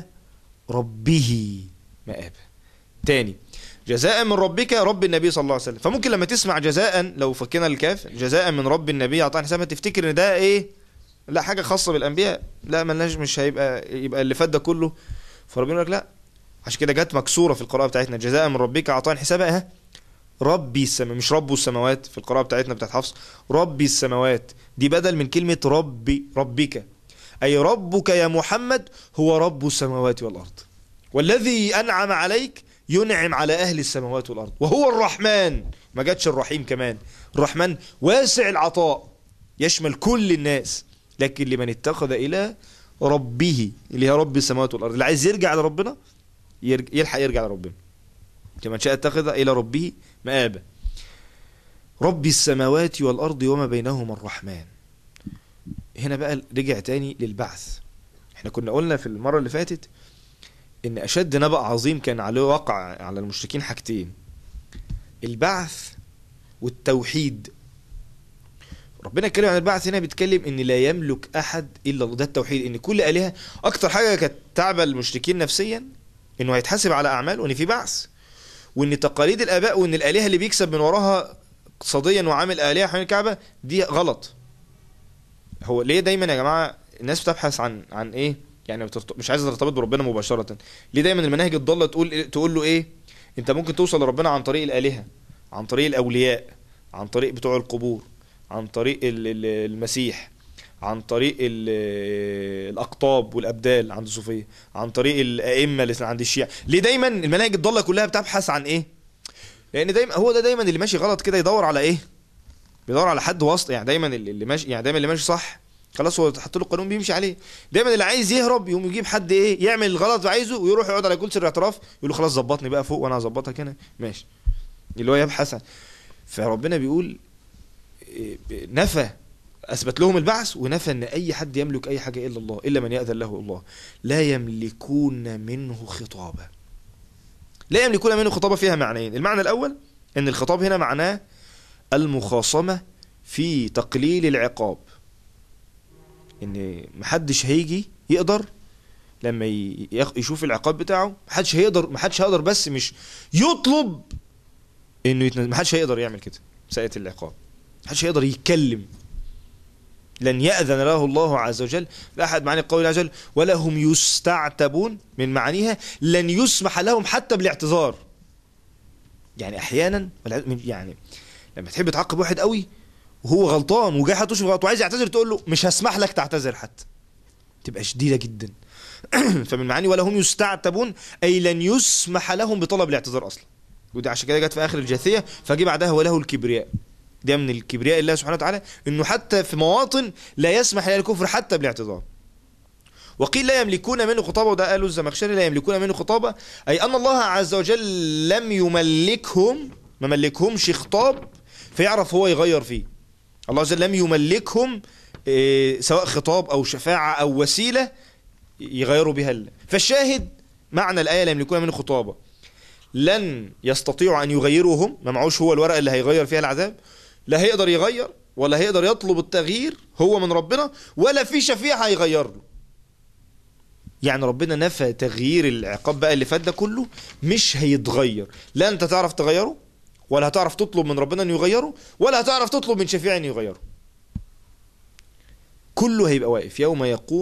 ربه مآب. تاني جزاء من ربك رب النبي صلى الله عليه وسلم، فممكن لما تسمع جزاء لو فكنا الكاف جزاء من رب النبي عطاء حسابا تفتكر ان ده ايه، لا حاجة خاصة بالأنبياء، لا ملناش، مش يبقى اللي فات ده كله. فربنا يقول لك لا، عشان كده جت مكسورة في القراءة بتاعتنا جزاء من ربك عطاء حسابا، ربي السماء، مش رب السماوات في القراءة بتاعتنا بتاعت حفص، ربي السماوات دي بدل من كلمة ربك، أي ربك يا محمد هو رب السماوات والأرض، والذي أنعم عليك ينعم على أهل السماوات والأرض، وهو الرحمن، ما جاتش الرحيم كمان، الرحمن واسع العطاء يشمل كل الناس، لكن لمن اتخذ إلى ربه اللي هي رب السماوات والأرض، اللي عايز يرجع لربنا يلحق يرجع لربنا، كمن شاء اتخذ إلى ربه مآبا. رب السماوات والأرض وما بينهما الرحمن. هنا بقى رجع تاني للبعث. احنا كنا قلنا في المرة اللي فاتت ان اشد نبأ عظيم كان عليه وقع على المشركين حاجتين، البعث والتوحيد. ربنا اتكلم عن البعث هنا، بيتكلم ان لا يملك احد الا الله، ده التوحيد، ان كل آلهة اكتر حاجة كانت تعب المشركين نفسيا انه هيتحاسب على اعمال، وان في بعث، وان تقاليد الاباء، وان الآلهة اللي بيكسب من وراها اقتصاديا وعامل آلهة حوالين الكعبة دي غلط. هو ليه دايما يا جماعة الناس بتبحث عن ايه، يعني مش عايزة ترتبط بربنا مباشرة؟ ليه دايما المناهج الضالة تقول له ايه، انت ممكن توصل لربنا عن طريق الآلهة، عن طريق الأولياء، عن طريق بتوع القبور، عن طريق المسيح، عن طريق الأقطاب والأبدال عند الصوفية، عن طريق الأئمة اللي عند الشيعة. ليه دايما المناهج الضالة كلها بتبحث عن ايه؟ لأن دايما هو ده دايما اللي ماشي غلط كده يدور على ايه، بيدور على حد وسط، يعني دايما اللي ماشي، يعني دايما اللي ماشي صح خلاص هو حط له القانون بيمشي عليه، دايما اللي عايز يهرب يقوم يجيب حد ايه يعمل الغلط وعايزه ويروح يقعد على كرسي الاعتراف يقول له خلاص ظبطني بقى فوق وانا هظبطك هنا ماشي، اللي هو يبحث عن. فربنا بيقول نفى، اثبت لهم البعث ونفى ان اي حد يملك اي حاجه الا الله، الا من يأذن له الله، لا يملكون منه خطابا. لا يملكون منه خطابا فيها معنيين، المعنى الاول ان الخطاب هنا معناه المخاصمة في تقليل العقاب، ان محدش هيجي يقدر لما يشوف العقاب بتاعه محدش هيقدر بس مش يطلب انه يتنزل، محدش هيقدر يعمل كده ساعة العقاب، محدش هيقدر يتكلم. لن يأذن له الله عز وجل لأحد. معاني القول عز وجل ولا هم يستعتبون، من معانيها لن يسمح لهم حتى بالاعتذار. يعني احيانا يعني لما تحب تعاقب واحد قوي وهو غلطان وجاي حاطه في غلط وعايز يعتذر، تقول له مش هسمح لك تعتذر حتى، تبقى شديدة جدا. فمن معاني ولا هم يستعتبون أي لن يسمح لهم بطلب الاعتذار أصلا. ودي عشان كده جت في آخر الجاثية فجي بعدها وله الكبرياء. ده من الكبرياء الله سبحانه وتعالى إنه حتى في مواطن لا يسمح للكفر حتى بالاعتذار. وقيل لا يملكون منه خطابة، وده قالوا الزمخشري لا يملكون منه خطابة، أي أن الله عز وجل لم يملكهم، ما ملكهمش خطاب فيعرف هو يغير فيه. الله عز وجل لم يملكهم سواء خطاب أو شفاعة أو وسيلة يغيروا بها الله. فالشاهد معنى الآية لا يملكون منه خطابة، لن يستطيعوا أن يغيروهم، ما معوش هو الورقة اللي هيغير فيها العذاب، لا هيقدر يغير ولا هيقدر يطلب التغيير هو من ربنا، ولا في شفيع هيغير له. يعني ربنا نفى تغيير العقاب بقى اللي فات ده كله، مش هيتغير، لا انت تعرف تغيره ولا هتعرف تطلب من ربنا ان يغيره ولا هتعرف تطلب من شفيع ان يغيره. كله هيبقى واقف يوم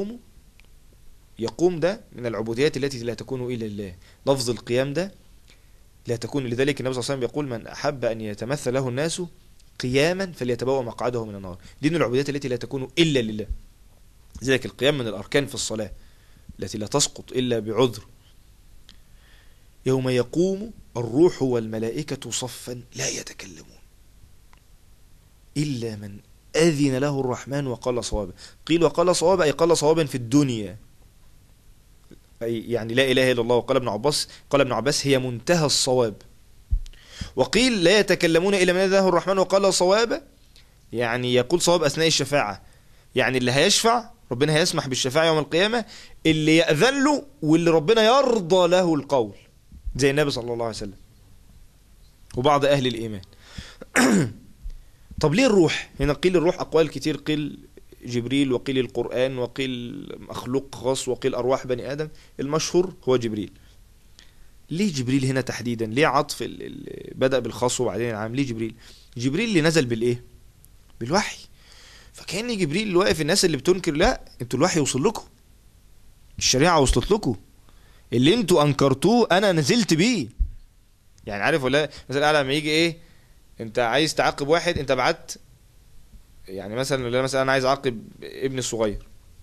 يقوم ده من العبوديات التي لا تكون إلا لله. لفظ القيام ده لا تكون، لذلك النبي صلى الله عليه وسلم يقول من أحب أن يتمثل له الناس قياما فليتبوأ مقعده من النار. دي من العبوديات التي لا تكون إلا لله. لذلك القيام من الأركان في الصلاة التي لا تسقط إلا بعذر. يوم يقوم الروح والملائكة صفا لا يتكلمون إلا من أذن له الرحمن وقال صوابا. قيل وقال صوابا أي قال صوابا في الدنيا، أي يعني لا إله إلا الله. وقال ابن عباس هي منتهى الصواب. وقيل لا يتكلمون إلا من أذن له الرحمن وقال صوابا، يعني يقول صواب أثناء الشفاعة، يعني اللي هيشفع ربنا هيسمح بالشفاعة يوم القيامة، اللي يأذن له واللي ربنا يرضى له القول، زي النبي صلى الله عليه وسلم وبعض أهل الإيمان. طب ليه الروح؟ هنا قيل الروح أقوال كتير، قيل جبريل وقيل القرآن وقيل مخلوق خاص وقيل أرواح بني آدم. المشهور هو جبريل. ليه جبريل هنا تحديدا؟ ليه عطف بدأ بالخاص وبعدين العام؟ ليه جبريل؟ جبريل اللي نزل بالإيه؟ بالوحي. فكأن جبريل اللي واقف الناس اللي بتنكر، لا انتوا الوحي وصل لكم، الشريعة وصلت لكم، اللي انتوا أنكرتوه أنا نزلت بيه. يعني عارف ولا مثلا لما يجي إيه، انت عايز تعاقب واحد، انت بعت يعني مثلا انا عايز اعاقب ابني الصغير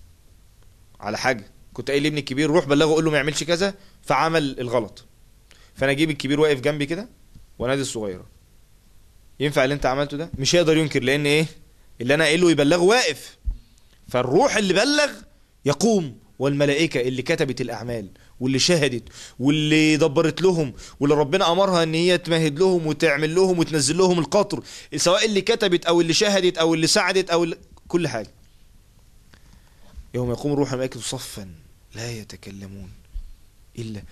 على حاجه، كنت قايل لابني الكبير روح بلغه قول له ما يعملش كذا فعمل الغلط، فانا اجيب الكبير واقف جنبي كده ونادي الصغيره، ينفع اللي انت عملته ده؟ مش هيقدر ينكر، لان ايه اللي انا قايله يبلغه واقف. فالروح اللي بلغ يقوم، والملائكه اللي كتبت الاعمال واللي شهدت واللي دبرت لهم واللي ربنا امرها ان هي تمهد لهم وتعمل لهم وتنزل لهم القطر، سواء اللي كتبت او اللي شهدت او اللي ساعدت او كل حاجه. يوم يقوم الروح والملائكه صفا لا يتكلمون الا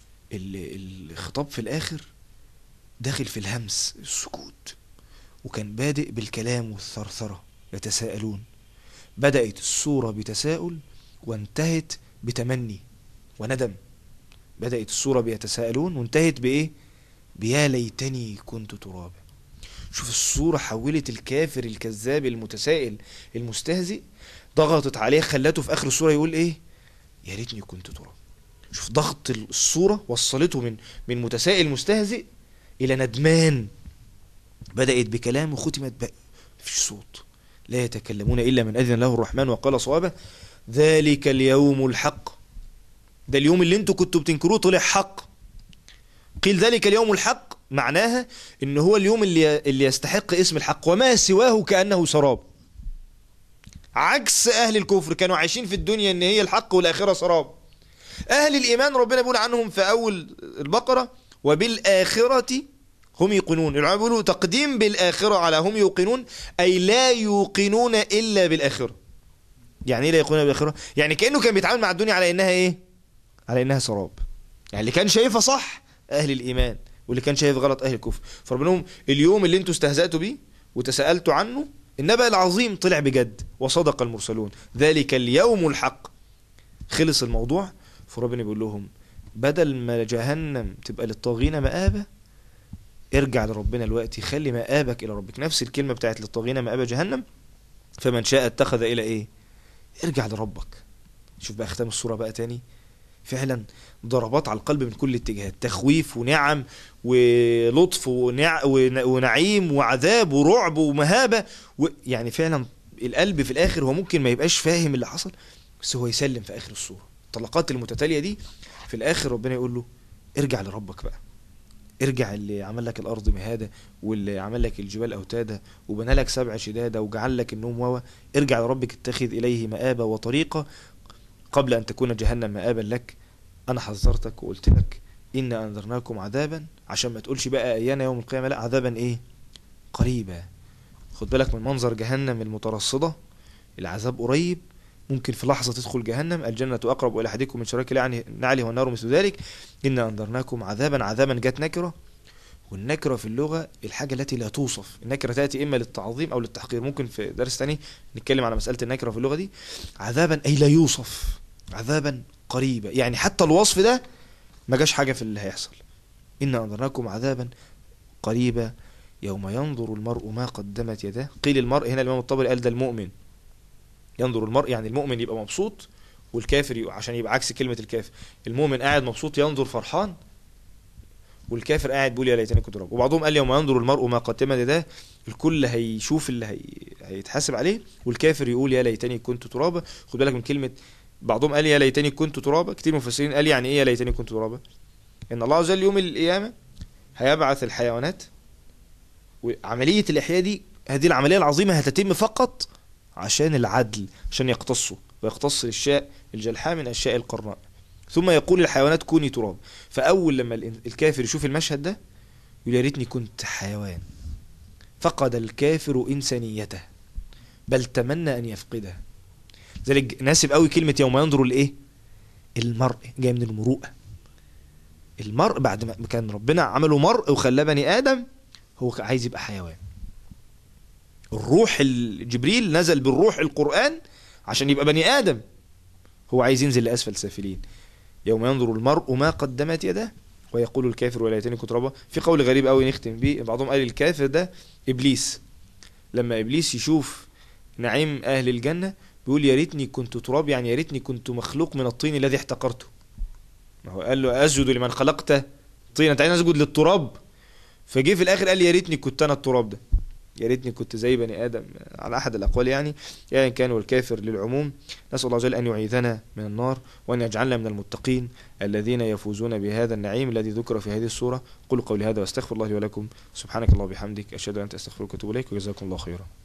الخطاب في الاخر داخل في الهمس السكوت، وكان بادئ بالكلام والثرثره يتساءلون. بدأت السورة بتساؤل وانتهت بتمني وندم. بدأت السورة بيتساءلون وانتهت بإيه؟ بيا ليتني كنت ترابا. شوف السورة حولت الكافر الكذاب المتسائل المستهزئ، ضغطت عليه خلته في آخر السورة يقول إيه؟ يا ريتني كنت ترابا. شوف ضغط السورة وصلته من متسائل مستهزئ إلى ندمان. بدأت بكلام وختمت بقى مفيش صوت. لا يتكلمون إلا من أذن له الرحمن وقال صوابا. ذلك اليوم الحق، ده اليوم اللي انتوا كنتوا بتنكروه طلع حق. قيل ذلك اليوم الحق معناها ان هو اليوم اللي يستحق اسم الحق، وما سواه كأنه سراب. عكس اهل الكفر كانوا عايشين في الدنيا ان هي الحق والاخرة سراب. اهل الايمان ربنا بيقول عنهم في اول البقرة وبالآخرة هم يوقنون. العلماء بيقولوا تقديم بالآخرة على هم يوقنون أي لا يوقنون إلا بالآخرة. يعني إيه لا يوقنون بالآخرة؟ يعني كأنه كان بيتعامل مع الدنيا على إنها إيه؟ على إنها سراب. يعني اللي كان شايفها صح أهل الإيمان، واللي كان شايف غلط أهل الكفر. فربنا لهم اليوم اللي انتوا استهزأتوا بيه وتساءلتوا عنه النبأ العظيم طلع بجد وصدق المرسلون. ذلك اليوم الحق. خلص الموضوع فربنا بيقول لهم بدل ما جهنم تبقى للطاغين مآبة، ارجع لربنا دلوقتي، خلي مآبك الى ربك. نفس الكلمة بتاعت للطاغين مآبة جهنم، فمن شاء اتخذ الى ايه؟ ارجع لربك. شوف بقى ختام السورة بقى تاني، فعلا ضربات على القلب من كل الاتجاهات، تخويف ونعم ولطف ونعيم وعذاب ورعب ومهابة يعني فعلا القلب في الاخر هو ممكن ما يبقاش فاهم اللي حصل، بس هو يسلم في اخر السورة. الطلقات المتتالية دي في الاخر ربنا يقول له ارجع لربك بقى، ارجع اللي عمل لك الارض مهادة، واللي عمل لك الجبال اوتادا، وبنى لك 7 شدادة، وجعل لك النوم واوا. ارجع لربك اتخذ اليه مآبة وطريقة قبل ان تكون جهنم مآبا لك. انا حذرتك وقلت لك إنا أنذرناكم عذابا، عشان ما تقولش بقى أيانا يوم القيامة، لا، عذابا إيه؟ قريبا. خد بالك من منظر جهنم المترصدة، العذاب قريب، ممكن في لحظة تدخل جهنم. الجنة أقرب إلى أحدكم من شراك نعله والنار مثل ذلك. إنا أنذرناكم عذابا، عذابا جت نكرة، والنكرة في اللغة الحاجة التي لا توصف. النكرة تأتي إما للتعظيم أو للتحقير. ممكن في درس تاني نتكلم على مسألة النكرة في اللغة دي. عذابا أي لا يوصف، عذابا قريبا، يعني حتى الوصف ده ما جاش حاجة في اللي هيحصل. إنا أنذرناكم عذابا قريبا يوم ينظر المرء ما قدمت يداه. قيل المرء هنا الإمام الطبري قال ده المؤمن. ينظر المرء يعني المؤمن يبقى مبسوط، والكافر عشان يبقى عكس كلمة الكافر. المؤمن قاعد مبسوط ينظر فرحان، والكافر قاعد بيقول يا ليتني كنت تراب. وبعضهم قال يوم ينظر المرء ما قدمت يداه، الكل هيشوف اللي هيتحاسب عليه، والكافر يقول يا ليتني كنت ترابا. خد بالك من كلمة، بعضهم قال يا ليتني كنت ترابا، كتير مفسرين قال يعني ايه يا ليتني كنت ترابا؟ ان الله عز وجل يوم القيامة هيبعث الحيوانات، وعملية الإحياء دي، هذه العملية العظيمة هتتم فقط عشان العدل، عشان يقتصوا ويقتص الشاء الجلحاء من الشاء القرناء. ثم يقول الحيوانات كوني تراب. فأول لما الكافر يشوف المشهد ده يقول يا ريتني كنت حيوان. فقد الكافر إنسانيته، بل تمنى أن يفقدها. ذلك ناسب قوي كلمة يوم ينظر لإيه؟ المرء جاي من المروءة. المرء بعد ما كان ربنا عمله مرء وخلاه بني آدم، هو عايز يبقى حيوان. الروح جبريل نزل بالروح القرآن عشان يبقى بني آدم، هو عايز ينزل لأسفل سافلين. يوم ينظر المرء ما قدمت يده ويقول الكافر ولا ليتني كنت ترابا. في قول غريب قوي نختم بيه، بعضهم قال الكافر ده إبليس. لما إبليس يشوف نعيم أهل الجنة بيقول يا ريتني كنت تراب، يعني يا ريتني كنت مخلوق من الطين الذي احتقرته. ما هو قال له أسجد لمن خلقت طين، أنت عايز أسجد للتراب؟ فجي في الآخر قال يا ريتني كنت أنا التراب ده، يا ريتني كنت زي بني آدم، على أحد الأقوال يعني كان والكافر للعموم. نسأل الله جل أن يعيذنا من النار، وأن يجعلنا من المتقين الذين يفوزون بهذا النعيم الذي ذكر في هذه السورة. قولوا قولي هذا واستغفر الله لي ولكم. سبحانك اللهم وبحمدك، أشهد أن لا إله إلا أنت، أستغفرك وأتوب إليك، وجزاكم الله خيرا.